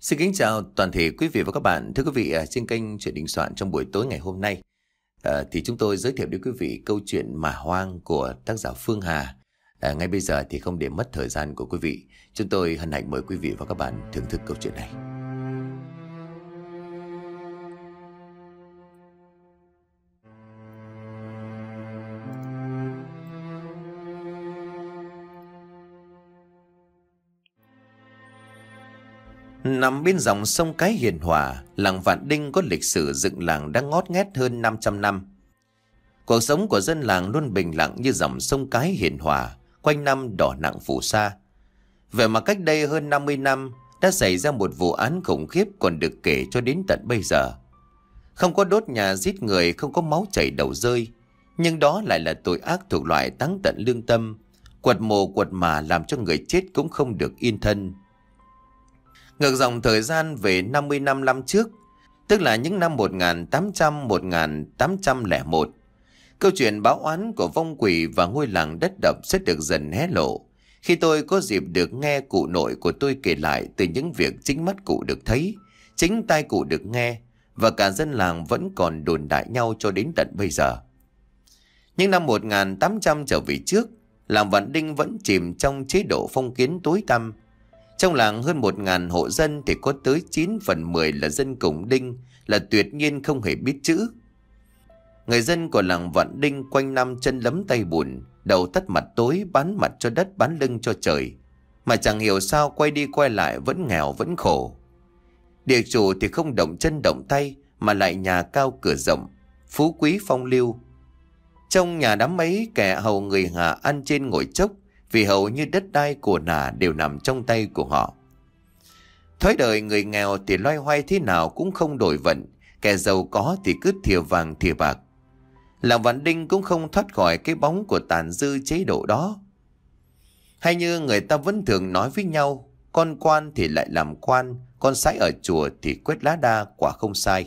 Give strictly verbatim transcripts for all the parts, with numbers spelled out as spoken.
Xin kính chào toàn thể quý vị và các bạn. Thưa quý vị, à, trên kênh Chuyện Đình Soạn trong buổi tối ngày hôm nay, à, thì chúng tôi giới thiệu đến quý vị câu chuyện Mả Hoang của tác giả Phương Hà. À, ngay bây giờ thì không để mất thời gian của quý vị, chúng tôi hân hạnh mời quý vị và các bạn thưởng thức câu chuyện này. Nằm bên dòng sông Cái hiền hòa, làng Vạn Đinh có lịch sử dựng làng đã ngót nghét hơn năm trăm năm. Cuộc sống của dân làng luôn bình lặng như dòng sông Cái hiền hòa, quanh năm đỏ nặng phù sa. Vậy mà cách đây hơn năm mươi năm đã xảy ra một vụ án khủng khiếp còn được kể cho đến tận bây giờ. Không có đốt nhà giết người, không có máu chảy đầu rơi, nhưng đó lại là tội ác thuộc loại táng tận lương tâm, quật mồ quật mả làm cho người chết cũng không được yên thân. Ngược dòng thời gian về năm mươi năm năm trước, tức là những năm một nghìn tám trăm đến một nghìn tám trăm lẻ một, câu chuyện báo oán của vong quỷ và ngôi làng đất đập sẽ được dần hé lộ khi tôi có dịp được nghe cụ nội của tôi kể lại từ những việc chính mắt cụ được thấy, chính tai cụ được nghe, và cả dân làng vẫn còn đồn đại nhau cho đến tận bây giờ. Những năm một nghìn tám trăm trở về trước, làng Vạn Đinh vẫn chìm trong chế độ phong kiến tối tăm. Trong làng hơn một nghìn hộ dân thì có tới chín phần mười là dân Củng Đinh, là tuyệt nhiên không hề biết chữ. Người dân của làng Vạn Đinh quanh năm chân lấm tay bùn, đầu tắt mặt tối, bán mặt cho đất bán lưng cho trời. Mà chẳng hiểu sao quay đi quay lại vẫn nghèo vẫn khổ. Địa chủ thì không động chân động tay mà lại nhà cao cửa rộng, phú quý phong lưu. Trong nhà đám ấy kẻ hầu người Hà ăn trên ngồi chốc, vì hầu như đất đai của nà đều nằm trong tay của họ. Thói đời người nghèo thì loay hoay thế nào cũng không đổi vận, kẻ giàu có thì cứ thìa vàng thìa bạc. Làng Vạn Đinh cũng không thoát khỏi cái bóng của tàn dư chế độ đó. Hay như người ta vẫn thường nói với nhau, con quan thì lại làm quan, con sái ở chùa thì quét lá đa, quả không sai.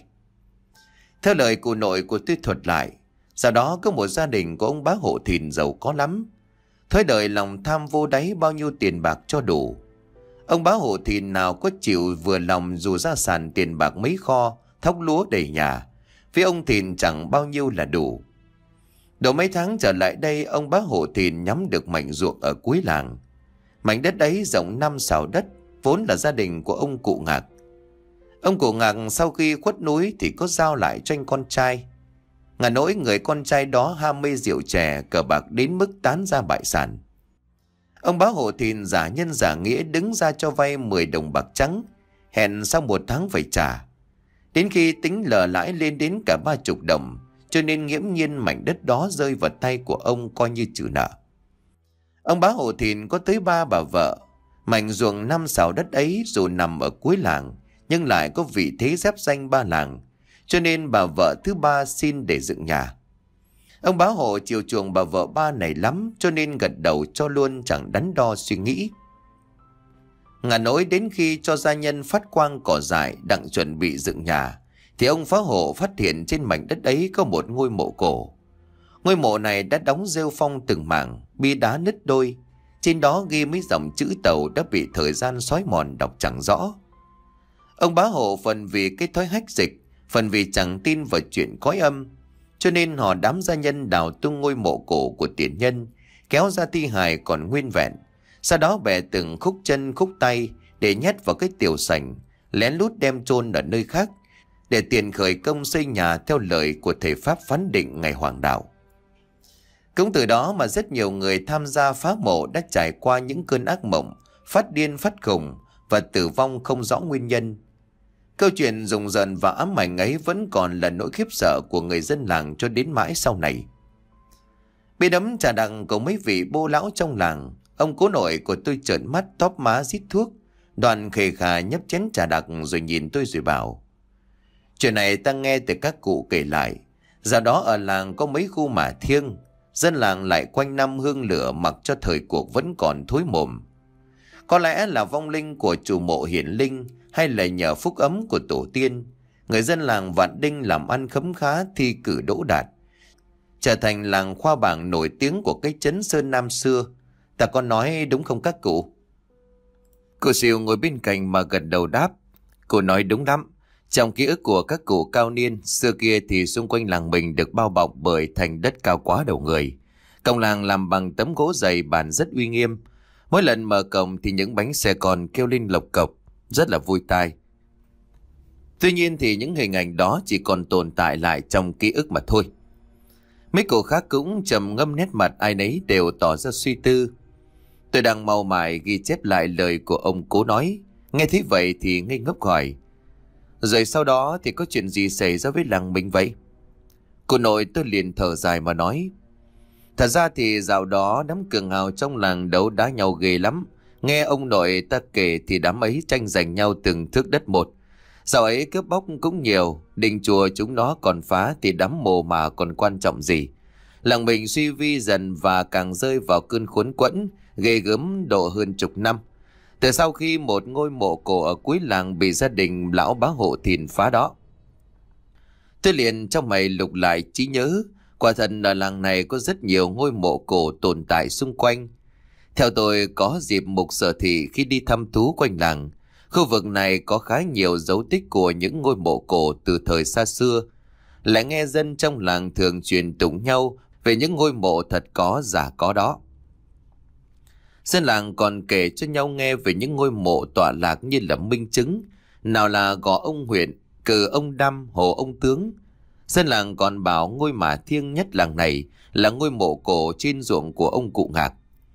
Theo lời cụ nội của tôi thuật lại, sau đó có một gia đình của ông bá Hộ Thìn giàu có lắm. Thói đời lòng tham vô đáy, bao nhiêu tiền bạc cho đủ. Ông bá Hộ Thìn nào có chịu vừa lòng dù gia sản tiền bạc mấy kho, thóc lúa đầy nhà. Với ông Thìn chẳng bao nhiêu là đủ. Độ mấy tháng trở lại đây, ông bá Hộ Thìn nhắm được mảnh ruộng ở cuối làng. Mảnh đất ấy rộng năm sào đất, vốn là gia đình của ông cụ Ngạc. Ông cụ Ngạc sau khi khuất núi thì có giao lại cho anh con trai. Ngà nỗi người con trai đó ham mê rượu chè, cờ bạc đến mức tán ra bại sản. Ông bá Hộ Thìn giả nhân giả nghĩa đứng ra cho vay mười đồng bạc trắng, hẹn sau một tháng phải trả. Đến khi tính lờ lãi lên đến cả ba chục đồng, cho nên nghiễm nhiên mảnh đất đó rơi vào tay của ông coi như trừ nợ. Ông bá Hộ Thìn có tới ba bà vợ. Mảnh ruộng năm sào đất ấy dù nằm ở cuối làng, nhưng lại có vị thế giáp danh ba làng, cho nên bà vợ thứ ba xin để dựng nhà. Ông bá Hộ chiều chuộng bà vợ ba này lắm, cho nên gật đầu cho luôn, chẳng đắn đo suy nghĩ. Ngà nỗi đến khi cho gia nhân phát quang cỏ dại đặng chuẩn bị dựng nhà, thì ông phá hộ phát hiện trên mảnh đất ấy có một ngôi mộ cổ. Ngôi mộ này đã đóng rêu phong từng mảng, bi đá nứt đôi. Trên đó ghi mấy dòng chữ tàu đã bị thời gian xói mòn đọc chẳng rõ. Ông bá Hộ phần vì cái thói hách dịch, phần vì chẳng tin vào chuyện cõi âm, cho nên họ đám gia nhân đào tung ngôi mộ cổ của tiền nhân, kéo ra thi hài còn nguyên vẹn, sau đó bẻ từng khúc chân khúc tay để nhét vào cái tiểu sành, lén lút đem chôn ở nơi khác, để tiền khởi công xây nhà theo lời của thầy pháp phán định ngày hoàng đạo. Cũng từ đó mà rất nhiều người tham gia phá mộ đã trải qua những cơn ác mộng, phát điên phát khùng và tử vong không rõ nguyên nhân. Câu chuyện rùng rợn và ám ảnh ấy vẫn còn là nỗi khiếp sợ của người dân làng cho đến mãi sau này. Bê đấm trà đặng của mấy vị bô lão trong làng, ông cố nội của tôi trợn mắt tóp má rít thuốc, đoàn khề khà nhấp chén trà đặc rồi nhìn tôi rồi bảo: chuyện này ta nghe từ các cụ kể lại. Giờ đó ở làng có mấy khu mả thiêng, dân làng lại quanh năm hương lửa mặc cho thời cuộc vẫn còn thối mồm. Có lẽ là vong linh của chủ mộ hiển linh, hay là nhờ phúc ấm của tổ tiên, người dân làng Vạn Đinh làm ăn khấm khá, thi cử đỗ đạt, trở thành làng khoa bảng nổi tiếng của cái trấn Sơn Nam xưa. Ta có nói đúng không các cụ? Cụ Sìu ngồi bên cạnh mà gật đầu đáp: Cô nói đúng lắm. Trong ký ức của các cụ cao niên, xưa kia thì xung quanh làng mình được bao bọc bởi thành đất cao quá đầu người. Cổng làng làm bằng tấm gỗ dày bản rất uy nghiêm. Mỗi lần mở cổng thì những bánh xe con kêu lên lộc cộc, rất là vui tai. Tuy nhiên thì những hình ảnh đó chỉ còn tồn tại lại trong ký ức mà thôi. Mấy cụ khác cũng trầm ngâm, nét mặt ai nấy đều tỏ ra suy tư. Tôi đang mau mải ghi chép lại lời của ông cố nói. Nghe thấy vậy thì ngây ngốc hỏi: rồi sau đó thì có chuyện gì xảy ra với làng mình vậy? Cô nội tôi liền thở dài mà nói: thật ra thì dạo đó đám cường hào trong làng đấu đá nhau ghê lắm. Nghe ông nội ta kể thì đám ấy tranh giành nhau từng thước đất một. Dạo ấy cướp bóc cũng nhiều, đình chùa chúng nó còn phá thì đám mồ mà còn quan trọng gì. Làng mình suy vi dần và càng rơi vào cơn khốn quẫn ghê gớm độ hơn chục năm. Từ sau khi một ngôi mộ cổ ở cuối làng bị gia đình lão bá hộ thìn phá đó. Tôi liền trong mày lục lại trí nhớ. Quả thật ở làng này có rất nhiều ngôi mộ cổ tồn tại xung quanh. Theo tôi có dịp mục sở thị khi đi thăm thú quanh làng, khu vực này có khá nhiều dấu tích của những ngôi mộ cổ từ thời xa xưa. Lại nghe dân trong làng thường truyền tụng nhau về những ngôi mộ thật có giả có đó. Dân làng còn kể cho nhau nghe về những ngôi mộ tọa lạc như là minh chứng. Nào là Gò ông huyện, Cừ ông Đăm, Hồ ông Tướng. Dân làng còn bảo ngôi mả thiêng nhất làng này là ngôi mộ cổ trên ruộng của ông cụ Ngạc.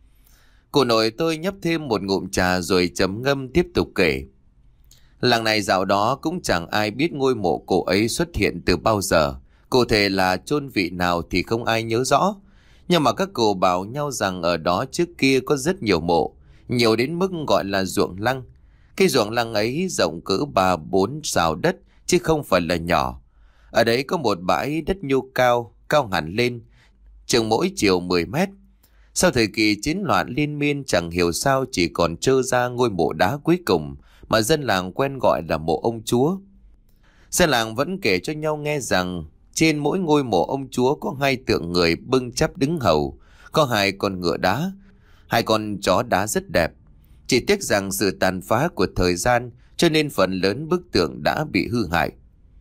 Cụ nội tôi nhấp thêm một ngụm trà rồi trầm ngâm tiếp tục kể. Làng này dạo đó cũng chẳng ai biết ngôi mộ cổ ấy xuất hiện từ bao giờ. Cụ thể là chôn vị nào thì không ai nhớ rõ. Nhưng mà các cụ bảo nhau rằng ở đó trước kia có rất nhiều mộ, nhiều đến mức gọi là ruộng lăng. Cái ruộng lăng ấy rộng cỡ ba bốn sào đất chứ không phải là nhỏ. Ở đấy có một bãi đất nhô cao, cao hẳn lên, chừng mỗi chiều mười mét. Sau thời kỳ chiến loạn liên miên chẳng hiểu sao chỉ còn trơ ra ngôi mộ đá cuối cùng mà dân làng quen gọi là mộ ông chúa. Dân làng vẫn kể cho nhau nghe rằng trên mỗi ngôi mộ ông chúa có hai tượng người bưng chắp đứng hầu, có hai con ngựa đá, hai con chó đá rất đẹp. Chỉ tiếc rằng sự tàn phá của thời gian cho nên phần lớn bức tượng đã bị hư hại.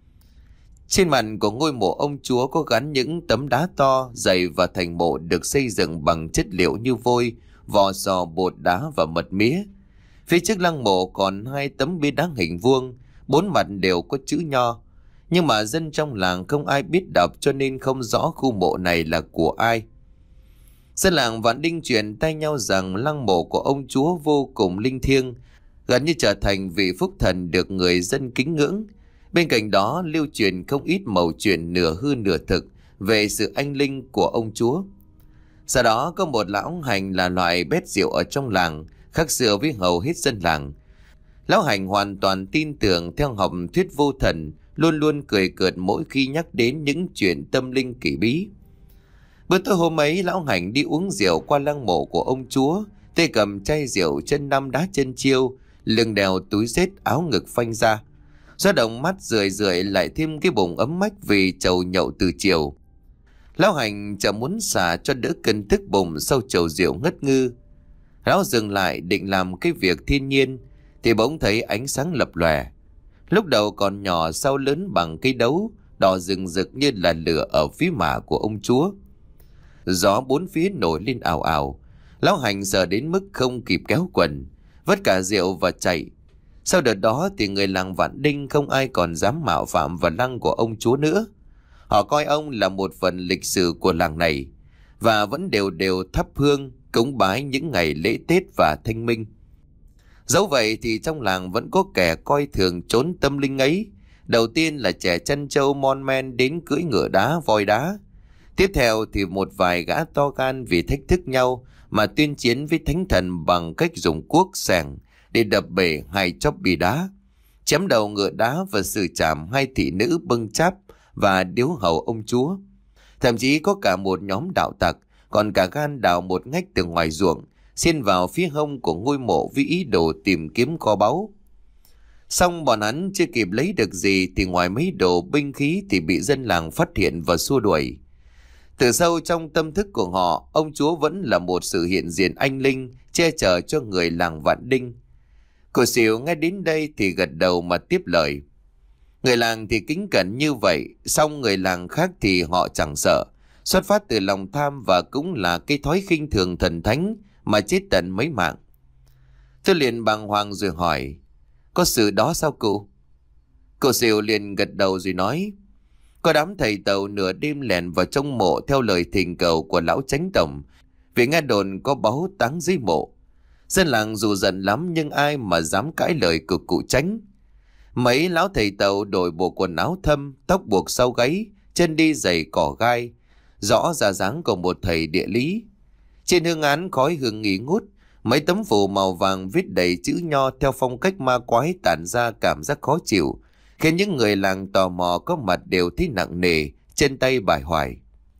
Trên mặt của ngôi mộ ông chúa có gắn những tấm đá to, dày và thành mộ được xây dựng bằng chất liệu như vôi, vỏ sò, bột đá và mật mía. Phía trước lăng mộ còn hai tấm bia đá hình vuông, bốn mặt đều có chữ nho. Nhưng mà dân trong làng không ai biết đọc cho nên không rõ khu mộ này là của ai. Dân làng Vạn Đinh truyền tay nhau rằng lăng mộ của ông chúa vô cùng linh thiêng, gần như trở thành vị phúc thần được người dân kính ngưỡng. Bên cạnh đó lưu truyền không ít mẩu chuyện nửa hư nửa thực về sự anh linh của ông chúa. Sau đó có một lão hành là loại bét rượu ở trong làng, khác xưa với hầu hết dân làng. Lão hành hoàn toàn tin tưởng theo học thuyết vô thần, luôn luôn cười cợt mỗi khi nhắc đến những chuyện tâm linh kỳ bí. Bữa tối hôm ấy, lão hành đi uống rượu qua lăng mộ của ông chúa, tay cầm chai rượu, chân năm đá chân chiêu, lưng đeo túi xết, áo ngực phanh ra. Gió động mắt rười rượi lại thêm cái bụng ấm mách vì chầu nhậu từ chiều. Lão hành chẳng muốn xả cho đỡ cơn tức bụng sau chầu rượu ngất ngư. Lão dừng lại định làm cái việc thiên nhiên thì bỗng thấy ánh sáng lập lòe. Lúc đầu còn nhỏ, sau lớn bằng cây đấu, đỏ rừng rực như là lửa ở phía mả của ông chúa. Gió bốn phía nổi lên ào ào. Lão hành sợ đến mức không kịp kéo quần, vất cả rượu và chạy. Sau đợt đó thì người làng Vạn Đinh không ai còn dám mạo phạm vào lăng của ông chúa nữa. Họ coi ông là một phần lịch sử của làng này và vẫn đều đều thắp hương cúng bái những ngày lễ Tết và Thanh Minh. Dẫu vậy thì trong làng vẫn có kẻ coi thường chốn tâm linh ấy. Đầu tiên là trẻ chân trâu mon men đến cưỡi ngựa đá, voi đá. Tiếp theo thì một vài gã to gan vì thách thức nhau mà tuyên chiến với thánh thần bằng cách dùng cuốc xẻng để đập bể hai chóp bì đá, chém đầu ngựa đá và xử trảm hai thị nữ bưng cháp và điếu hầu ông chúa. Thậm chí có cả một nhóm đạo tặc còn cả gan đào một ngách từ ngoài ruộng xiên vào phía hông của ngôi mộ với ý đồ tìm kiếm kho báu. Xong bọn hắn chưa kịp lấy được gì thì ngoài mấy đồ binh khí thì bị dân làng phát hiện và xua đuổi. Từ sâu trong tâm thức của họ, ông chúa vẫn là một sự hiện diện anh linh che chở cho người làng Vạn Đinh. Cô xỉu nghe đến đây thì gật đầu mà tiếp lời. Người làng thì kính cẩn như vậy, song người làng khác thì họ chẳng sợ. Xuất phát từ lòng tham và cũng là cái thói khinh thường thần thánh mà chết tận mấy mạng. Tôi liền bàng hoàng rồi hỏi, có sự đó sao cụ? Cô xỉu liền gật đầu rồi nói, có đám thầy tàu nửa đêm lẻn vào trong mộ theo lời thỉnh cầu của lão chánh tổng, vì nghe đồn có báu táng dưới mộ. Dân làng dù giận lắm nhưng ai mà dám cãi lời của cụ chánh. Mấy lão thầy tàu đổi bộ quần áo thâm, tóc buộc sau gáy, chân đi giày cỏ gai, rõ ra dáng của một thầy địa lý. Trên hương án khói hương nghi ngút, mấy tấm phù màu vàng viết đầy chữ nho theo phong cách ma quái tản ra cảm giác khó chịu, khiến những người làng tò mò có mặt đều thấy nặng nề, chân tay bải hoài.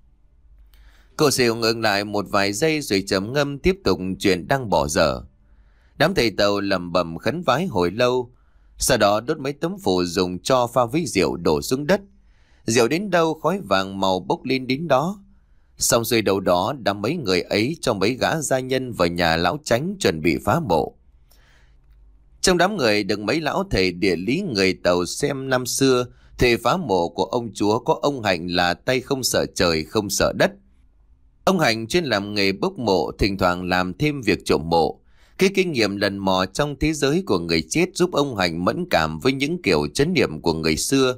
Cô xỉu ngừng lại một vài giây rồi trầm ngâm tiếp tục chuyện đang bỏ dở. Đám thầy tàu lẩm bẩm khấn vái hồi lâu, sau đó đốt mấy tấm phù dùng cho pha với rượu đổ xuống đất. Rượu đến đâu khói vàng màu bốc lên đến đó. Xong rồi đầu đó đám mấy người ấy cho mấy gã gia nhân vào nhà lão chánh chuẩn bị phá mộ. Trong đám người được mấy lão thầy địa lý người Tàu xem năm xưa thì phá mộ của ông chúa có ông Hạnh là tay không sợ trời không sợ đất. Ông Hạnh chuyên làm nghề bốc mộ, thỉnh thoảng làm thêm việc trộm mộ. Cái kinh nghiệm lần mò trong thế giới của người chết giúp ông Hạnh mẫn cảm với những kiểu chấn niệm của người xưa.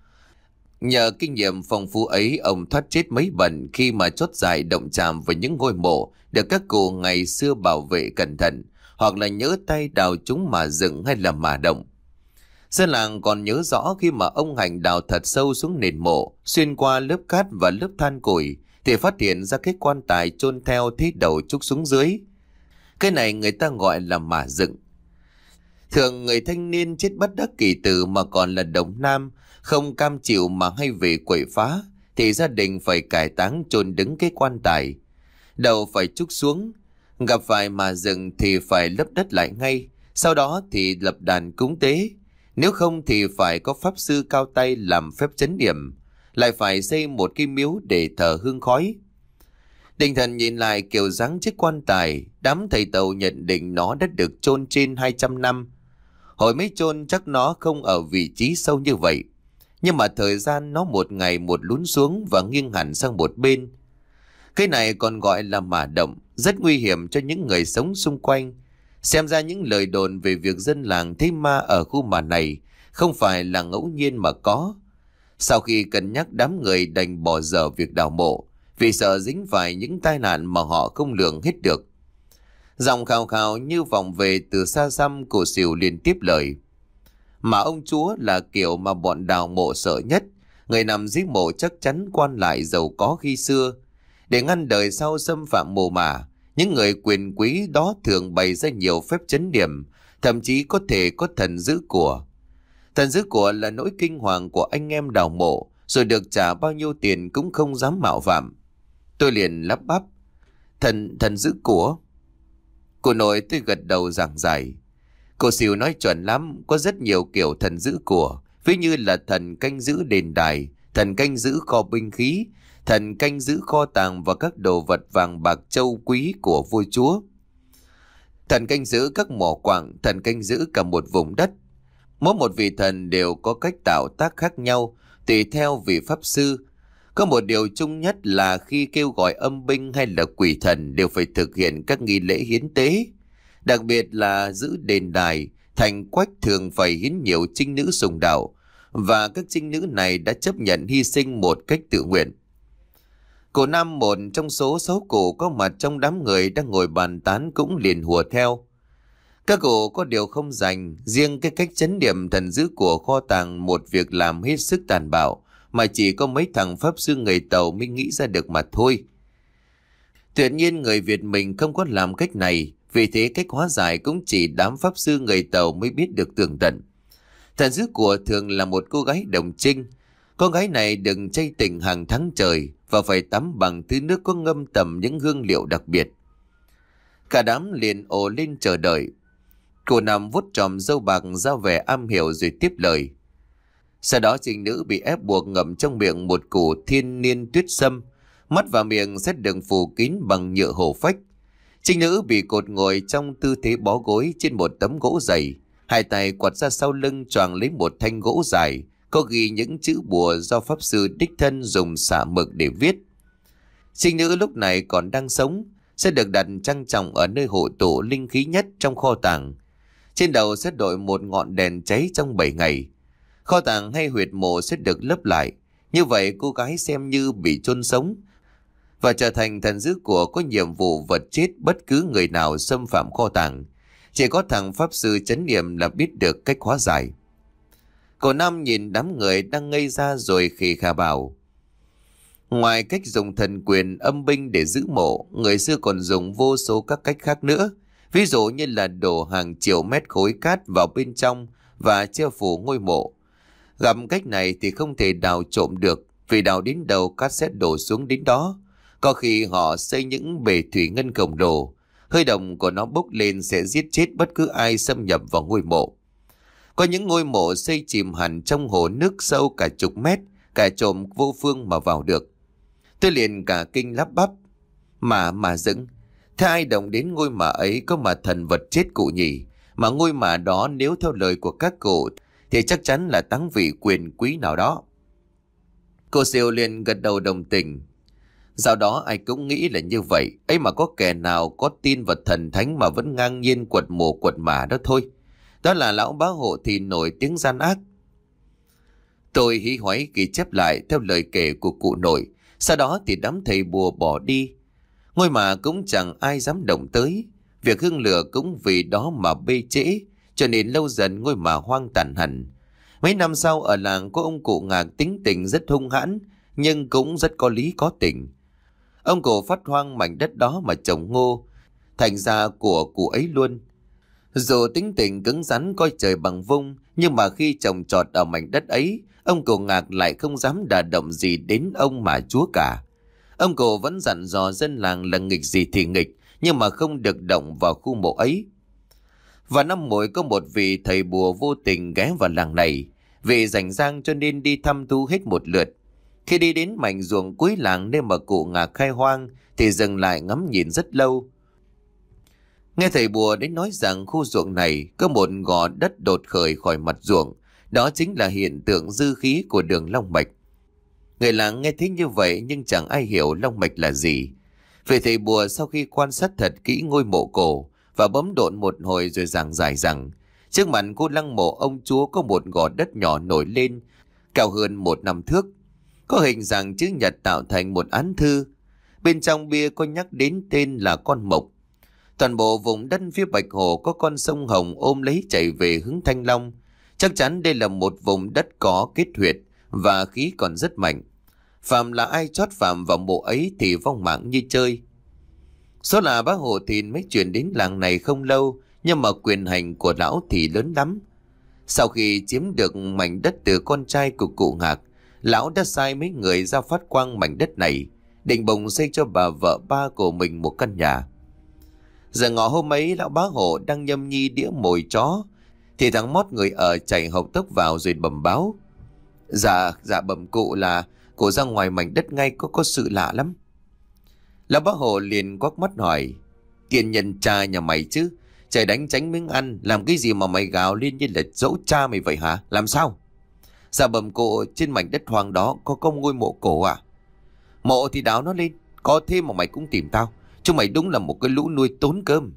Nhờ kinh nghiệm phong phú ấy, ông thoát chết mấy bận khi mà chót dài động chạm vào những ngôi mộ được các cụ ngày xưa bảo vệ cẩn thận, hoặc là nhớ tay đào chúng mà dựng hay là mà động. Dân làng còn nhớ rõ khi mà ông Hạnh đào thật sâu xuống nền mộ, xuyên qua lớp cát và lớp than củi, thì phát hiện ra cái quan tài chôn theo thế đầu trúc xuống dưới. Cái này người ta gọi là mả dựng. Thường người thanh niên chết bất đắc kỳ tử mà còn là đồng nam, không cam chịu mà hay về quậy phá, thì gia đình phải cải táng chôn đứng cái quan tài. Đầu phải trúc xuống, gặp phải mả dựng thì phải lấp đất lại ngay, sau đó thì lập đàn cúng tế. Nếu không thì phải có pháp sư cao tay làm phép trấn điểm, lại phải xây một cái miếu để thờ hương khói. Định thần nhìn lại kiểu dáng chiếc quan tài, đám thầy Tàu nhận định nó đã được chôn trên hai trăm năm. Hồi mới chôn chắc nó không ở vị trí sâu như vậy, nhưng mà thời gian nó một ngày một lún xuống và nghiêng hẳn sang một bên. Cái này còn gọi là mả động, rất nguy hiểm cho những người sống xung quanh. Xem ra những lời đồn về việc dân làng thấy ma ở khu mả này không phải là ngẫu nhiên mà có. Sau khi cân nhắc, đám người đành bỏ dở việc đào mộ vì sợ dính phải những tai nạn mà họ không lường hết được. Giọng khào khào như vọng về từ xa xăm, cô xỉu liền tiếp lời. Mà ông chúa là kiểu mà bọn đào mộ sợ nhất. Người nằm dưới mộ chắc chắn quan lại giàu có khi xưa. Để ngăn đời sau xâm phạm mồ mả, những người quyền quý đó thường bày ra nhiều phép trấn điểm, thậm chí có thể có thần giữ của. Thần giữ của là nỗi kinh hoàng của anh em đào mộ, rồi được trả bao nhiêu tiền cũng không dám mạo phạm. Tôi liền lắp bắp. Thần, thần giữ của? Cô nội tôi gật đầu giảng giải. Cô xỉu nói chuẩn lắm, có rất nhiều kiểu thần giữ của, ví như là thần canh giữ đền đài, thần canh giữ kho binh khí, thần canh giữ kho tàng và các đồ vật vàng bạc châu quý của vua chúa, thần canh giữ các mỏ quặng, thần canh giữ cả một vùng đất. Mỗi một vị thần đều có cách tạo tác khác nhau, tùy theo vị pháp sư. Có một điều chung nhất là khi kêu gọi âm binh hay là quỷ thần đều phải thực hiện các nghi lễ hiến tế. Đặc biệt là giữ đền đài, thành quách thường phải hiến nhiều trinh nữ sùng đạo, và các trinh nữ này đã chấp nhận hy sinh một cách tự nguyện. Cụ Nam, một trong số sáu cụ có mặt trong đám người đang ngồi bàn tán, cũng liền hùa theo. Các cụ có điều không dành, riêng cái cách trấn điểm thần giữ của kho tàng một việc làm hết sức tàn bạo, mà chỉ có mấy thằng pháp sư người Tàu mới nghĩ ra được mà thôi. Tuyệt nhiên người Việt mình không có làm cách này, vì thế cách hóa giải cũng chỉ đám pháp sư người Tàu mới biết được tường tận. Thần giữ của thường là một cô gái đồng trinh. Cô gái này đừng chay tình hàng tháng trời và phải tắm bằng thứ nước có ngâm tầm những hương liệu đặc biệt. Cả đám liền ồ lên chờ đợi. Cô Năm vuốt tròm râu bạc ra vẻ am hiểu rồi tiếp lời. Sau đó trinh nữ bị ép buộc ngậm trong miệng một củ thiên niên tuyết sâm, mắt và miệng sẽ được phủ kín bằng nhựa hổ phách. Trinh nữ bị cột ngồi trong tư thế bó gối trên một tấm gỗ dày, Hai tay quạt ra sau lưng choàng lấy một thanh gỗ dài, có ghi những chữ bùa do pháp sư đích thân dùng xả mực để viết. Trinh nữ lúc này còn đang sống, sẽ được đặt trang trọng ở nơi hộ tụ linh khí nhất trong kho tàng. Trên đầu sẽ đội một ngọn đèn cháy trong bảy ngày. Kho tàng hay huyệt mộ sẽ được lấp lại. Như vậy cô gái xem như bị chôn sống và trở thành thần giữ của có nhiệm vụ vật chết bất cứ người nào xâm phạm kho tàng. Chỉ có thằng pháp sư chấn niệm là biết được cách hóa giải. Cậu Năm nhìn đám người đang ngây ra rồi khì khà bảo: ngoài cách dùng thần quyền âm binh để giữ mộ, người xưa còn dùng vô số các cách khác nữa. Ví dụ như là đổ hàng triệu mét khối cát vào bên trong và che phủ ngôi mộ. Gặp cách này thì không thể đào trộm được, vì đào đến đâu cát sẽ đổ xuống đến đó. Có khi họ xây những bể thủy ngân khổng lồ, hơi động của nó bốc lên sẽ giết chết bất cứ ai xâm nhập vào ngôi mộ. Có những ngôi mộ xây chìm hẳn trong hồ nước sâu cả chục mét, cả trộm vô phương mà vào được. Tôi liền cả kinh lắp bắp: Mà mà dựng, thế ai động đến ngôi mả ấy có mà thần vật chết cụ nhỉ? Mà ngôi mả đó nếu theo lời của các cụ thì chắc chắn là táng vị quyền quý nào đó. Cô Siêu liền gật đầu đồng tình: Dạo đó ai cũng nghĩ là như vậy, ấy mà có kẻ nào có tin vào thần thánh mà vẫn ngang nhiên quật mộ quật mả đó thôi. Đó là lão bá hộ thì nổi tiếng gian ác. Tôi hí hoáy ghi chép lại theo lời kể của cụ nội. Sau đó thì đám thầy bùa bỏ đi. Ngôi mả cũng chẳng ai dám động tới. Việc hương lửa cũng vì đó mà bê trễ, cho nên lâu dần ngôi mả hoang tàn hẳn. Mấy năm sau ở làng có ông cụ Ngạc tính tình rất hung hãn, nhưng cũng rất có lý có tình. Ông cụ phát hoang mảnh đất đó mà trồng ngô, thành ra của cụ ấy luôn. Dù tính tình cứng rắn coi trời bằng vung, nhưng mà khi trồng trọt ở mảnh đất ấy, ông cụ Ngạc lại không dám đả động gì đến ông mà chúa cả. Ông cụ vẫn dặn dò dân làng là nghịch gì thì nghịch, nhưng mà không được động vào khu mộ ấy. Và năm mỗi có một vị thầy bùa vô tình ghé vào làng này, vì rảnh rang cho nên đi thăm thu hết một lượt. Khi đi đến mảnh ruộng cuối làng nơi mà cụ Ngạc khai hoang thì dừng lại ngắm nhìn rất lâu. Nghe thầy bùa đến nói rằng khu ruộng này có một gò đất đột khởi khỏi mặt ruộng, đó chính là hiện tượng dư khí của đường long mạch. Người làng nghe thấy như vậy nhưng chẳng ai hiểu long mạch là gì. Vị thầy bùa sau khi quan sát thật kỹ ngôi mộ cổ và bấm độn một hồi rồi giảng giải rằng trước mặt khu lăng mộ ông chúa có một gò đất nhỏ nổi lên, cao hơn một năm thước, có hình dạng chữ nhật tạo thành một án thư. Bên trong bia có nhắc đến tên là con mộc. Toàn bộ vùng đất phía Bạch Hồ có con sông Hồng ôm lấy chảy về hướng Thanh Long. Chắc chắn đây là một vùng đất có kết huyệt và khí còn rất mạnh. Phạm là ai chót phạm vào mộ ấy thì vong mạng như chơi. Số là bác Hồ Thìn mới chuyển đến làng này không lâu, nhưng mà quyền hành của lão thì lớn lắm. Sau khi chiếm được mảnh đất từ con trai của cụ Ngạc, lão đã sai mấy người ra phát quang mảnh đất này, định bồng xây cho bà vợ ba của mình một căn nhà. Giờ ngọ hôm ấy, lão bá hộ đang nhâm nhi đĩa mồi chó thì thằng mót người ở chạy hộc tốc vào rồi bẩm báo: Dạ, dạ bẩm cụ là cụ ra ngoài mảnh đất ngay có có sự lạ lắm. Lão bá hộ liền quắc mắt hỏi: Tiền nhân cha nhà mày chứ, trời đánh tránh miếng ăn, làm cái gì mà mày gào lên như là dỗ cha mày vậy hả? Làm sao? Dạ bẩm cụ, trên mảnh đất hoang đó có công ngôi mộ cổ à? Mộ thì đào nó lên, có thế mà mày cũng tìm tao. Chúng mày đúng là một cái lũ nuôi tốn cơm.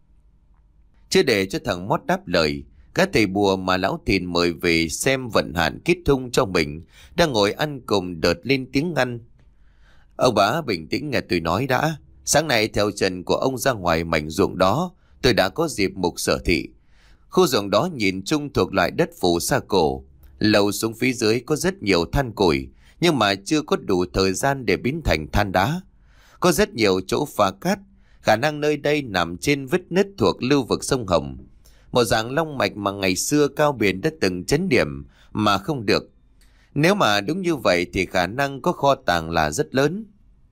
Chưa để cho thằng mót đáp lời, các thầy bùa mà lão Thìn mời về xem vận hạn kết thung cho mình đang ngồi ăn cùng đợt lên tiếng ngăn. Ông bá bình tĩnh nghe tôi nói đã. Sáng nay theo trần của ông ra ngoài mảnh ruộng đó, tôi đã có dịp mục sở thị. Khu ruộng đó nhìn chung thuộc loại đất phù sa cổ. Lầu xuống phía dưới có rất nhiều than củi, nhưng mà chưa có đủ thời gian để biến thành than đá. Có rất nhiều chỗ phá cát, khả năng nơi đây nằm trên vết nứt thuộc lưu vực sông Hồng. Một dạng long mạch mà ngày xưa Cao Biển đã từng chấn điểm mà không được. Nếu mà đúng như vậy thì khả năng có kho tàng là rất lớn.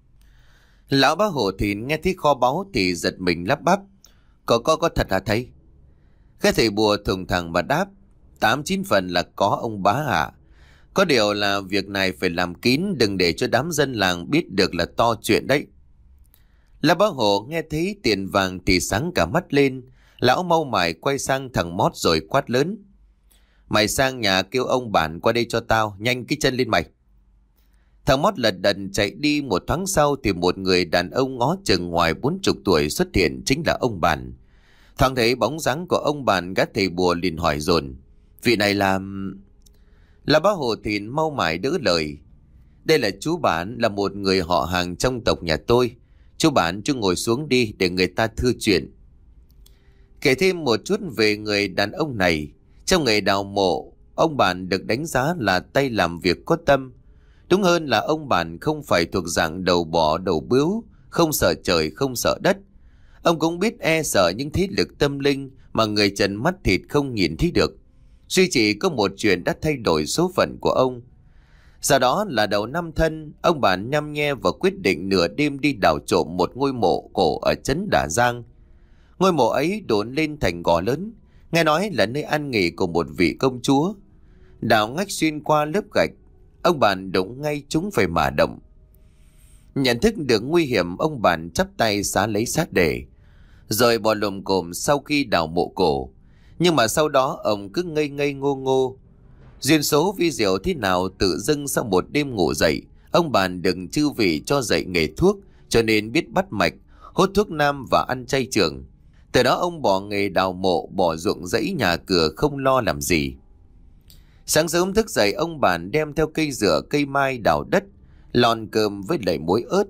Lão bá Hồ Thìn nghe thấy kho báu thì giật mình lắp bắp: Có có có thật hả thầy? Cái thầy bùa thùng thẳng và đáp: Tám chín phần là có ông bá ạ. Có điều là việc này phải làm kín, đừng để cho đám dân làng biết được là to chuyện đấy. Lão bá Hồ nghe thấy tiền vàng thì sáng cả mắt lên. Lão mau mải quay sang thằng Mót rồi quát lớn: Mày sang nhà kêu ông bản qua đây cho tao, nhanh cái chân lên mày. Thằng Mót lật đật chạy đi. Một thoáng sau thì một người đàn ông ngó chừng ngoài bốn chục tuổi xuất hiện, chính là ông bản. Thoáng thấy bóng dáng của ông bản, gã thầy bùa liền hỏi dồn: Vị này là... Là bá Hồ Thìn mau mải đỡ lời: Đây là chú bản, là một người họ hàng trong tộc nhà tôi. Chú bản, chú ngồi xuống đi để người ta thưa chuyện. Kể thêm một chút về người đàn ông này. Trong nghề đào mộ, ông bản được đánh giá là tay làm việc có tâm. Đúng hơn là ông bản không phải thuộc dạng đầu bò đầu bướu, không sợ trời không sợ đất. Ông cũng biết e sợ những thế lực tâm linh mà người trần mắt thịt không nhìn thấy được. Duy chỉ có một chuyện đã thay đổi số phận của ông. Sau đó là đầu năm Thân, ông bản nhăm nhe và quyết định nửa đêm đi đào trộm một ngôi mộ cổ ở trấn Đà Giang. Ngôi mộ ấy đốn lên thành gò lớn, nghe nói là nơi an nghỉ của một vị công chúa. Đào ngách xuyên qua lớp gạch, ông bản đụng ngay chúng phải mà động. Nhận thức được nguy hiểm, ông bản chắp tay xá lấy sát để, rồi bỏ lồm cồm sau khi đào mộ cổ. Nhưng mà sau đó ông cứ ngây ngây ngô ngô. Duyên số vi diệu thế nào, tự dưng sau một đêm ngủ dậy, ông bản đừng chư vị cho dạy nghề thuốc, cho nên biết bắt mạch, hốt thuốc nam và ăn chay trường. Từ đó ông bỏ nghề đào mộ, bỏ ruộng rẫy nhà cửa, không lo làm gì. Sáng sớm thức dậy, ông bản đem theo cây dựa cây mai đào đất, lòn cơm với lại muối ớt,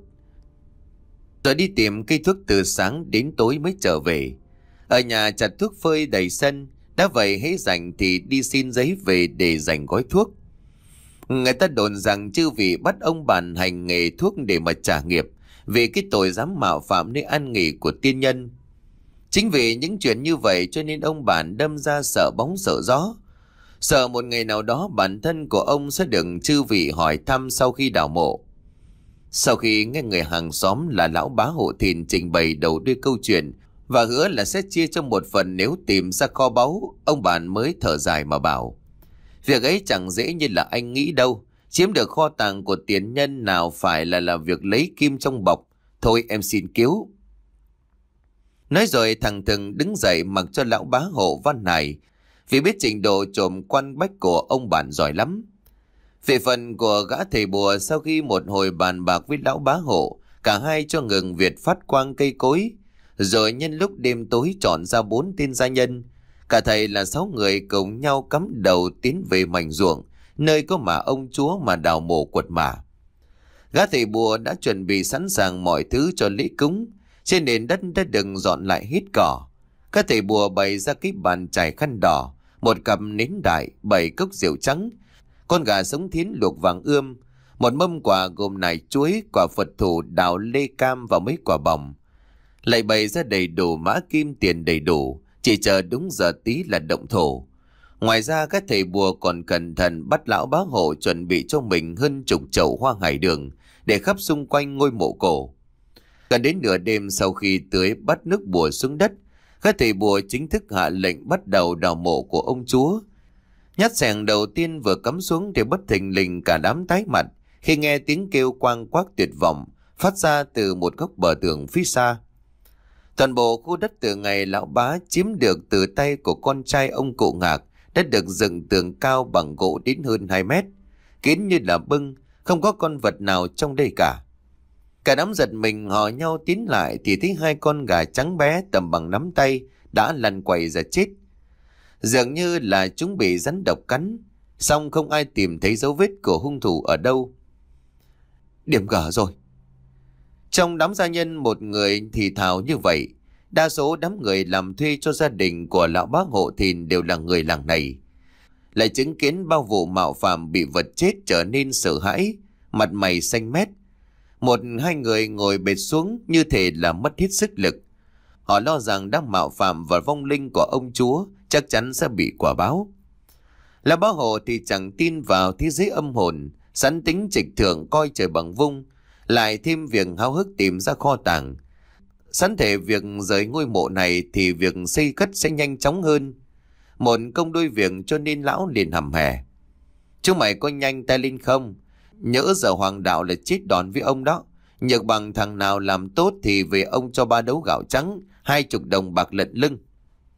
rồi đi tìm cây thuốc từ sáng đến tối mới trở về. Ở nhà chặt thuốc phơi đầy sân, đã vậy hễ rảnh thì đi xin giấy về để dành gói thuốc. Người ta đồn rằng chư vị bắt ông bản hành nghề thuốc để mà trả nghiệp, vì cái tội dám mạo phạm nơi an nghỉ của tiên nhân. Chính vì những chuyện như vậy cho nên ông bản đâm ra sợ bóng sợ gió, sợ một ngày nào đó bản thân của ông sẽ được chư vị hỏi thăm sau khi đào mộ. Sau khi nghe người hàng xóm là lão bá Hộ Thìn trình bày đầu đuôi câu chuyện và hứa là sẽ chia cho một phần nếu tìm ra kho báu, ông bản mới thở dài mà bảo: Việc ấy chẳng dễ như là anh nghĩ đâu. Chiếm được kho tàng của tiền nhân nào phải là là việc lấy kim trong bọc. Thôi em xin cứu. Nói rồi thằng Thừng đứng dậy mặc cho lão bá Hộ văn này, vì biết trình độ trộm quan bách của ông bản giỏi lắm. Về phần của gã thầy bùa, sau khi một hồi bàn bạc với lão bá Hộ, cả hai cho ngừng việc phát quang cây cối, rồi nhân lúc đêm tối chọn ra bốn tên gia nhân. Cả thầy là sáu người cùng nhau cắm đầu tiến về mảnh ruộng, nơi có mả ông chúa mà đào mộ quật mả. Gã thầy bùa đã chuẩn bị sẵn sàng mọi thứ cho lễ cúng. Trên nền đất đã đừng dọn lại hết cỏ. Các thầy bùa bày ra cái bàn trải khăn đỏ, một cặp nến đại, bảy cốc rượu trắng, con gà sống thiến luộc vàng ươm, một mâm quà gồm nải chuối, quả Phật thủ, đào lê cam và mấy quả bòng. Lại bày ra đầy đủ mã kim tiền đầy đủ, chỉ chờ đúng giờ tí là động thổ. Ngoài ra các thầy bùa còn cẩn thận bắt lão bá Hộ chuẩn bị cho mình hơn chục chậu hoa hải đường để khắp xung quanh ngôi mộ cổ. Gần đến nửa đêm, sau khi tưới bắt nước bùa xuống đất, các thầy bùa chính thức hạ lệnh bắt đầu đào mộ của ông chúa. Nhát xẻng đầu tiên vừa cắm xuống thì bất thình lình cả đám tái mặt khi nghe tiếng kêu quang quác tuyệt vọng phát ra từ một góc bờ tường phía xa. Toàn bộ khu đất từ ngày lão bá chiếm được từ tay của con trai ông cụ Ngạc đã được dựng tường cao bằng gỗ đến hơn hai mét, kín như là bưng, không có con vật nào trong đây cả. Cả đám giật mình hò nhau tiến lại thì thấy hai con gà trắng bé tầm bằng nắm tay đã lăn quay ra chết. Dường như là chúng bị rắn độc cắn, song không ai tìm thấy dấu vết của hung thủ ở đâu. Điểm gở rồi. Trong đám gia nhân một người thì thào như vậy. Đa số đám người làm thuê cho gia đình của lão bá Hộ Thìn đều là người làng này. Lại chứng kiến bao vụ mạo phạm bị vật chết trở nên sợ hãi, mặt mày xanh mét. Một hai người ngồi bệt xuống như thể là mất hết sức lực. Họ lo rằng đang mạo phạm vào vong linh của ông chúa chắc chắn sẽ bị quả báo. Lão bá Hộ thì chẳng tin vào thế giới âm hồn, sẵn tính trịch thượng coi trời bằng vung, lại thêm việc háo hức tìm ra kho tàng. Sẵn thể việc rời ngôi mộ này thì việc xây cất sẽ nhanh chóng hơn. Một công đôi việc cho nên lão liền hầm hè: Chúng mày có nhanh tay lên không? Nhỡ giờ hoàng đạo là chết đòn với ông đó. Nhược bằng thằng nào làm tốt thì về ông cho ba đấu gạo trắng, hai chục đồng bạc lận lưng.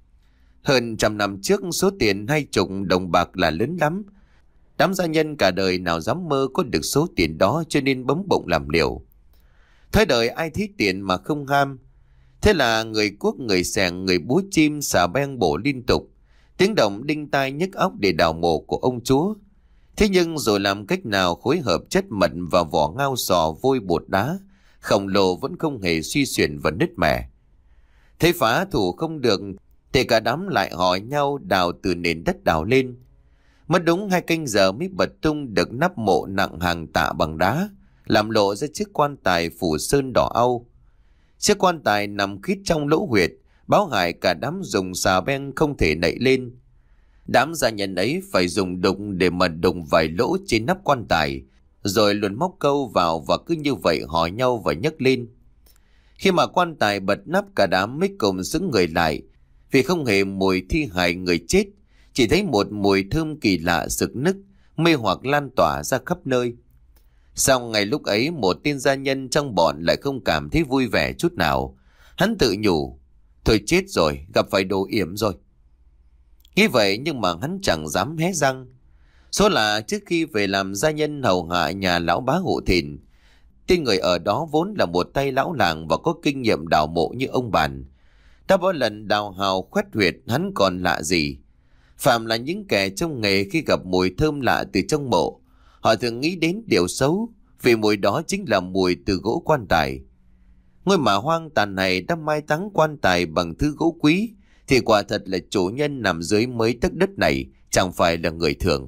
Hơn trăm năm trước số tiền hai chục đồng bạc là lớn lắm. Đám gia nhân cả đời nào dám mơ có được số tiền đó, cho nên bấm bụng làm liều. Thời đời ai thấy tiền mà không ham. Thế là người cuốc, người xẻng, người búa chim xà beng bổ liên tục. Tiếng động đinh tai nhức óc để đào mộ của ông chúa. Thế nhưng rồi làm cách nào phối hợp chất mật và vỏ ngao sò vôi bột đá, khổng lồ vẫn không hề suy xuyển và nứt mẻ. Thế phá thủ không được thì cả đám lại hỏi nhau đào từ nền đất đào lên. Mất đúng hai canh giờ mới bật tung được nắp mộ nặng hàng tạ bằng đá, làm lộ ra chiếc quan tài phủ sơn đỏ au. Chiếc quan tài nằm khít trong lỗ huyệt, báo hại cả đám dùng xà beng không thể nảy lên. Đám gia nhân ấy phải dùng đụng để mà đụng vài lỗ trên nắp quan tài, rồi luồn móc câu vào và cứ như vậy hỏi nhau và nhấc lên. Khi mà quan tài bật nắp, cả đám mới cùng xứng người lại, vì không hề mùi thi hài người chết, chỉ thấy một mùi thơm kỳ lạ sực nức, mê hoặc lan tỏa ra khắp nơi. Sau ngày lúc ấy, một tên gia nhân trong bọn lại không cảm thấy vui vẻ chút nào. Hắn tự nhủ, thôi chết rồi, gặp phải đồ yểm rồi. Nghĩ vậy nhưng mà hắn chẳng dám hé răng. Số là trước khi về làm gia nhân hầu hạ nhà lão bá hộ thìn, tên người ở đó vốn là một tay lão làng và có kinh nghiệm đào mộ như ông bàn. Đã bao lần đào hào khoét huyệt, hắn còn lạ gì. Phạm là những kẻ trong nghề, khi gặp mùi thơm lạ từ trong mộ, họ thường nghĩ đến điều xấu, vì mùi đó chính là mùi từ gỗ quan tài. Ngôi mả hoang tàn này đã mai táng quan tài bằng thứ gỗ quý, thì quả thật là chủ nhân nằm dưới mấy tấc đất này chẳng phải là người thường.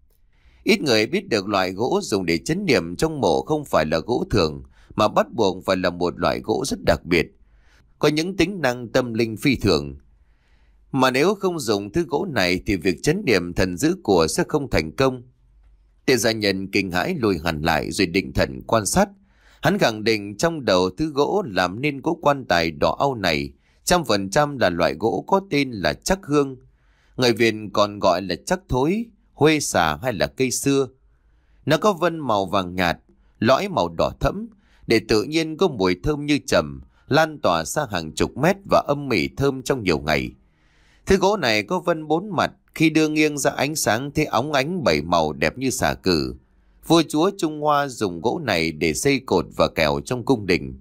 Ít người biết được loại gỗ dùng để trấn niệm trong mộ không phải là gỗ thường, mà bắt buộc phải là một loại gỗ rất đặc biệt, có những tính năng tâm linh phi thường. Mà nếu không dùng thứ gỗ này thì việc trấn niệm thần giữ của sẽ không thành công. Tên gia nhân kinh hãi lùi hẳn lại rồi định thần quan sát. Hắn khẳng định trong đầu thứ gỗ làm nên gỗ quan tài đỏ au này trăm phần trăm là loại gỗ có tên là trắc hương. Người Việt còn gọi là trắc thối, huê xà hay là cây xưa. Nó có vân màu vàng nhạt, lõi màu đỏ thẫm, để tự nhiên có mùi thơm như trầm, lan tỏa xa hàng chục mét và âm mỉ thơm trong nhiều ngày. Thứ gỗ này có vân bốn mặt, khi đưa nghiêng ra ánh sáng thấy óng ánh bảy màu đẹp như xà cừ. Vua chúa Trung Hoa dùng gỗ này để xây cột và kèo trong cung đình.